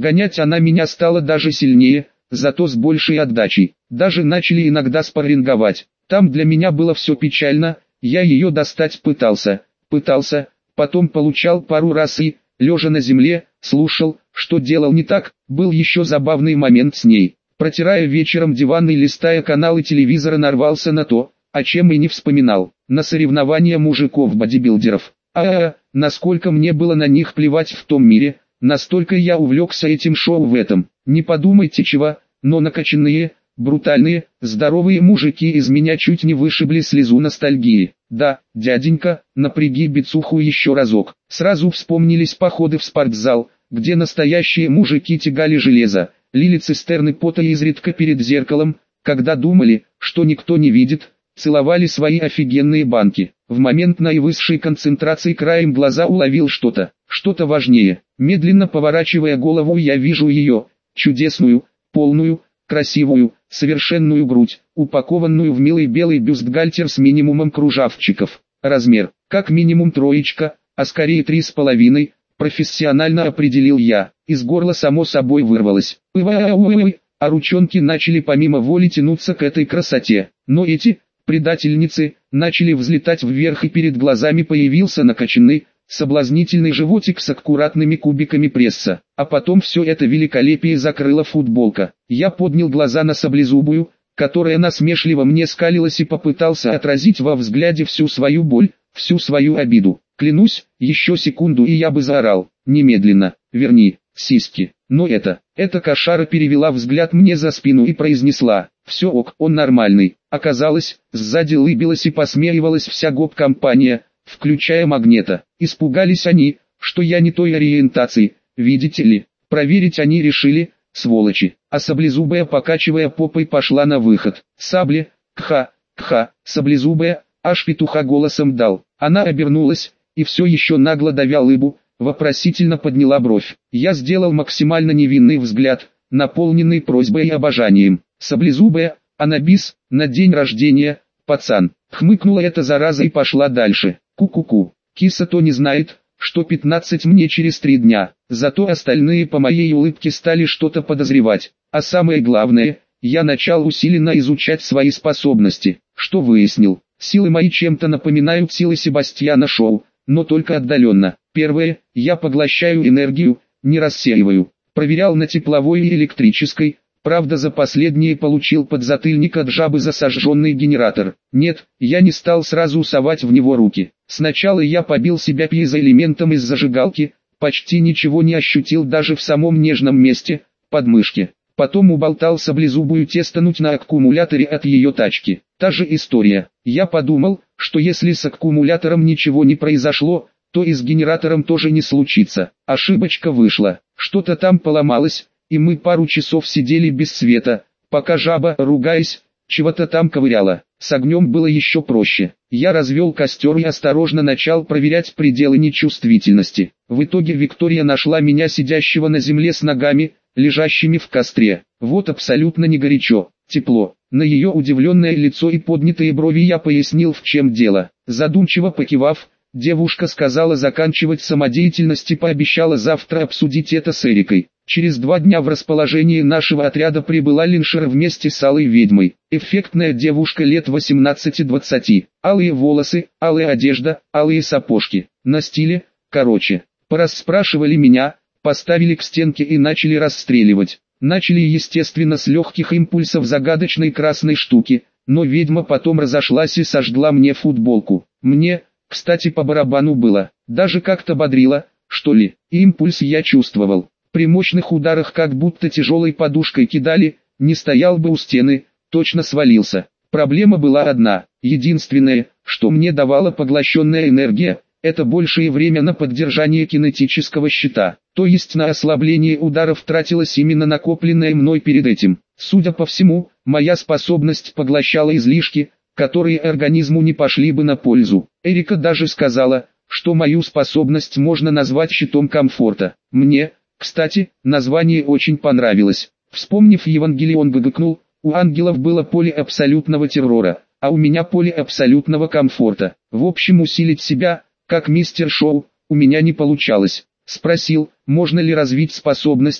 Гонять она меня стала даже сильнее, зато с большей отдачей. Даже начали иногда спарринговать. Там для меня было все печально, я ее достать пытался, потом получал пару раз и, лежа на земле, слушал, что делал не так. Был еще забавный момент с ней. Протирая вечером диван и листая каналы телевизора, нарвался на то, о чем и не вспоминал, на соревнования мужиков-бодибилдеров. Насколько мне было на них плевать в том мире, настолько я увлекся этим шоу в этом. Не подумайте чего, но накачанные, брутальные, здоровые мужики из меня чуть не вышибли слезу ностальгии. Да, дяденька, напряги бицуху еще разок. Сразу вспомнились походы в спортзал, где настоящие мужики тягали железо, лили цистерны пота изредка перед зеркалом, когда думали, что никто не видит, целовали свои офигенные банки. В момент наивысшей концентрации краем глаза уловил что-то важнее. Медленно поворачивая голову, я вижу ее, чудесную, полную, красивую, совершенную грудь, упакованную в милый белый бюстгальтер с минимумом кружавчиков. Размер, как минимум 3, а скорее 3,5, профессионально определил я. Из горла само собой вырвалось. А ручонки начали помимо воли тянуться к этой красоте. Но эти, предательницы, начали взлетать вверх, и перед глазами появился накачанный, соблазнительный животик с аккуратными кубиками пресса. А потом все это великолепие закрыла футболка. Я поднял глаза на саблезубую, которая насмешливо мне скалилась, и попытался отразить во взгляде всю свою боль, всю свою обиду. Клянусь, еще секунду и я бы заорал: немедленно, верни сиськи. Но эта кошара перевела взгляд мне за спину и произнесла: все ок, он нормальный. Оказалось, сзади улыбилась и посмеивалась вся гоп-компания, включая Магнета. Испугались они, что я не той ориентации, видите ли. Проверить они решили, сволочи. А саблезубая, покачивая попой, пошла на выход. Сабле, кха, саблезубая, аж петуха голосом дал. Она обернулась, и все еще нагло давя лыбу, вопросительно подняла бровь. Я сделал максимально невинный взгляд, наполненный просьбой и обожанием. Саблезубая, она бис, на день рождения, пацан. Хмыкнула эта зараза и пошла дальше. Ку-ку-ку, киса-то не знает, что 15 мне через 3 дня. Зато остальные по моей улыбке стали что-то подозревать. А самое главное, я начал усиленно изучать свои способности. Что выяснил? Силы мои чем-то напоминают силы Себастьяна Шоу, но только отдаленно. Первое, я поглощаю энергию, не рассеиваю. Проверял на тепловой и электрической, правда за последнее получил подзатыльник от жабы за сожженный генератор. Нет, я не стал сразу совать в него руки. Сначала я побил себя пьезоэлементом из зажигалки, почти ничего не ощутил даже в самом нежном месте, подмышке. Потом уболтал саблезубую тестануть на аккумуляторе от ее тачки. Та же история. Я подумал, что если с аккумулятором ничего не произошло, то и с генератором тоже не случится. Ошибочка вышла. Что-то там поломалось, и мы пару часов сидели без света, пока жаба, ругаясь, чего-то там ковыряла. С огнем было еще проще. Я развел костер и осторожно начал проверять пределы нечувствительности. В итоге Виктория нашла меня сидящего на земле с ногами, лежащими в костре. Вот абсолютно не горячо, тепло. На ее удивленное лицо и поднятые брови я пояснил, в чем дело. Задумчиво покивав, девушка сказала заканчивать самодеятельность и пообещала завтра обсудить это с Эрикой. Через 2 дня в расположении нашего отряда прибыла Линшера вместе с алой ведьмой. Эффектная девушка лет 18-20. Алые волосы, алая одежда, алые сапожки. На стиле, короче. Порасспрашивали меня, поставили к стенке и начали расстреливать. Начали, естественно, с легких импульсов загадочной красной штуки, но ведьма потом разошлась и сожгла мне футболку. Мне, кстати, по барабану было, даже как-то бодрило, что ли. Импульс я чувствовал. При мощных ударах как будто тяжелой подушкой кидали, не стоял бы у стены, точно свалился. Проблема была одна, единственное, что мне давала поглощенная энергия, это большее время на поддержание кинетического щита, то есть на ослабление ударов тратилось именно накопленное мной перед этим. Судя по всему, моя способность поглощала излишки, которые организму не пошли бы на пользу. Эрика даже сказала, что мою способность можно назвать щитом комфорта. Мне, кстати, название очень понравилось. Вспомнив Евангелион, гыкнул: у ангелов было поле абсолютного террора, а у меня поле абсолютного комфорта. В общем, усилить себя, как мистер Шоу, у меня не получалось. Спросил, можно ли развить способности,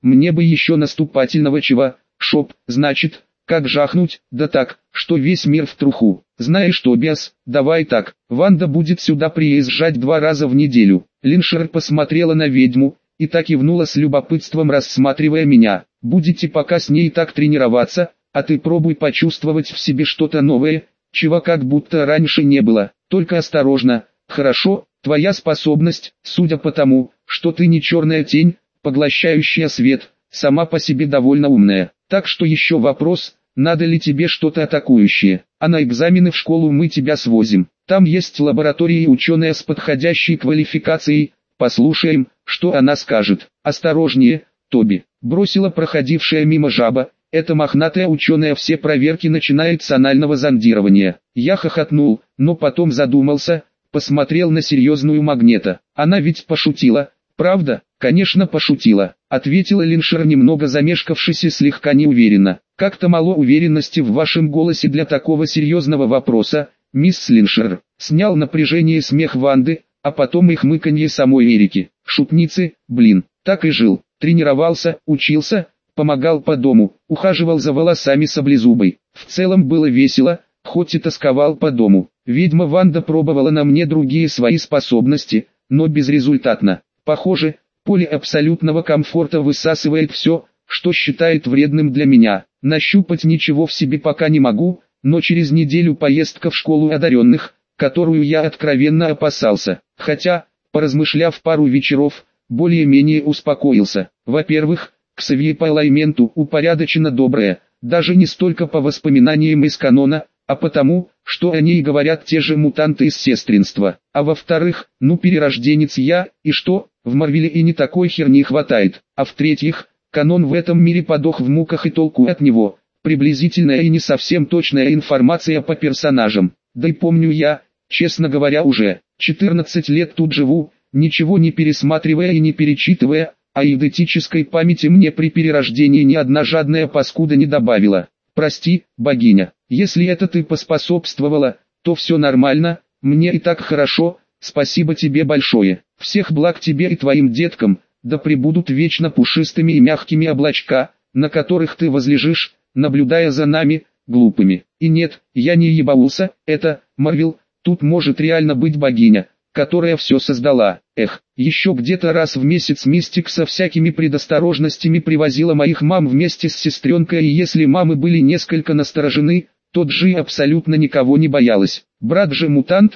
мне бы еще наступательного чего, шоп, значит, как жахнуть, да так, что весь мир в труху. Знаешь что, Биас, давай так, Ванда будет сюда приезжать 2 раза в неделю. Линшер посмотрела на ведьму, и так кивнула с любопытством, рассматривая меня. Будете пока с ней так тренироваться, а ты пробуй почувствовать в себе что-то новое, чего как будто раньше не было. Только осторожно, хорошо? Твоя способность, судя по тому, что ты не черная тень, поглощающая свет, сама по себе довольно умная. Так что еще вопрос, надо ли тебе что-то атакующее. А на экзамены в школу мы тебя свозим. Там есть лаборатории и ученые с подходящей квалификацией. Послушаем, что она скажет. Осторожнее, Тоби, бросила проходившая мимо жаба. Эта мохнатая ученая все проверки начинает с анального зондирования. Я хохотнул, но потом задумался, посмотрел на серьезную Магнета. Она ведь пошутила, правда? Конечно пошутила, ответила Линшер, немного замешкавшись и слегка неуверенно. Как-то мало уверенности в вашем голосе для такого серьезного вопроса, мисс Линшер. Снял напряжение смех Ванды, а потом и хмыканье самой Эрики. Шутницы, блин, так и жил, тренировался, учился, помогал по дому, ухаживал за волосами саблезубой. В целом было весело, хоть и тосковал по дому. Ведьма Ванда пробовала на мне другие свои способности, но безрезультатно. Похоже, поле абсолютного комфорта высасывает все, что считает вредным для меня. Нащупать ничего в себе пока не могу, но через неделю поездка в школу одаренных, которую я откровенно опасался. Хотя, поразмышляв пару вечеров, более-менее успокоился. Во-первых, Ксавье по элайменту упорядочена добрая, даже не столько по воспоминаниям из канона, а потому, что о ней говорят те же мутанты из сестринства. А во-вторых, ну перерожденец я, и что, в Марвеле и не такой херни хватает. А в-третьих, канон в этом мире подох в муках, и толку от него. Приблизительная и не совсем точная информация по персонажам. Да и помню я, честно говоря, уже 14 лет тут живу, ничего не пересматривая и не перечитывая, а эйдетической памяти мне при перерождении ни одна жадная паскуда не добавила. Прости, богиня, если это ты поспособствовала, то все нормально, мне и так хорошо, спасибо тебе большое. Всех благ тебе и твоим деткам, да пребудут вечно пушистыми и мягкими облачка, на которых ты возлежишь, наблюдая за нами, глупыми. И нет, я не ебанулся, это, Марвел, тут может реально быть богиня, которая все создала. Эх, еще где-то раз в месяц Мистик со всякими предосторожностями привозила моих мам вместе с сестренкой, и если мамы были несколько насторожены, то Джи абсолютно никого не боялась. Брат же мутант,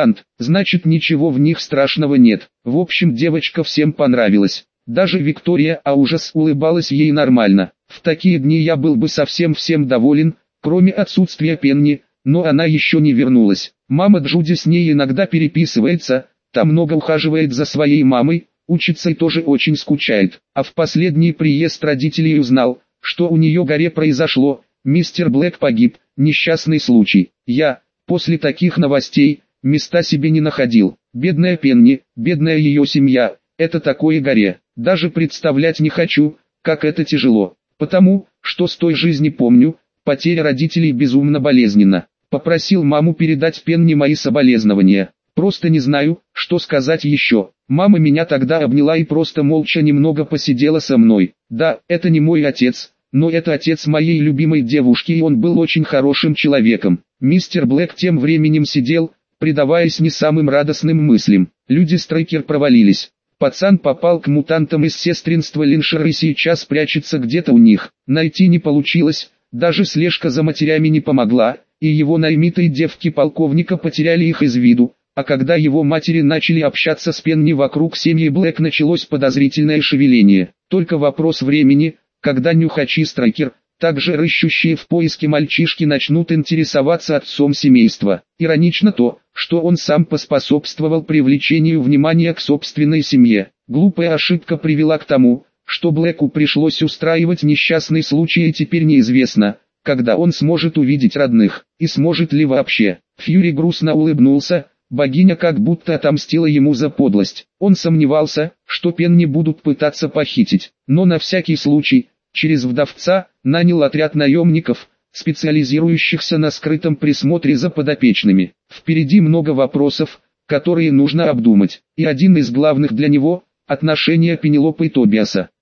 значит ничего в них страшного нет. В общем, девочка всем понравилась. Даже Виктория, а ужас, улыбалась ей нормально. В такие дни я был бы совсем всем доволен, кроме отсутствия Пенни, но она еще не вернулась. Мама Джуди с ней иногда переписывается, та много ухаживает за своей мамой, учится и тоже очень скучает. А в последний приезд родителей узнал, что у нее горе произошло, мистер Блэк погиб, несчастный случай. Я, после таких новостей, места себе не находил. Бедная Пенни, бедная ее семья, это такое горе. Даже представлять не хочу, как это тяжело. Потому, что с той жизни помню, потеря родителей безумно болезненна. Попросил маму передать Пенни мои соболезнования. Просто не знаю, что сказать еще. Мама меня тогда обняла и просто молча немного посидела со мной. Да, это не мой отец, но это отец моей любимой девушки, и он был очень хорошим человеком. Мистер Блэк тем временем сидел, предаваясь не самым радостным мыслям. Люди Страйкер провалились. Пацан попал к мутантам из сестринства Линшера и сейчас прячется где-то у них. Найти не получилось, даже слежка за матерями не помогла, и его наймитые девки полковника потеряли их из виду. А когда его матери начали общаться с Пенни, вокруг семьи Блэк началось подозрительное шевеление. Только вопрос времени, когда нюхачи Страйкер, также рыщущие в поиске мальчишки, начнут интересоваться отцом семейства. Иронично то, что он сам поспособствовал привлечению внимания к собственной семье. Глупая ошибка привела к тому, что Блэку пришлось устраивать несчастный случай, и теперь неизвестно, когда он сможет увидеть родных, и сможет ли вообще. Фьюри грустно улыбнулся. Богиня как будто отомстила ему за подлость. Он сомневался, что Пенни будут пытаться похитить, но на всякий случай, через вдовца, нанял отряд наемников, специализирующихся на скрытом присмотре за подопечными. Впереди много вопросов, которые нужно обдумать, и один из главных для него – отношения Пенелопы и Тобиаса.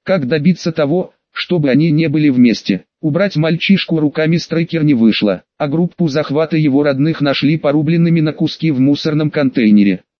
Как добиться того, чтобы они не были вместе? Убрать мальчишку руками Стрейкер не вышло, а группу захвата его родных нашли порубленными на куски в мусорном контейнере.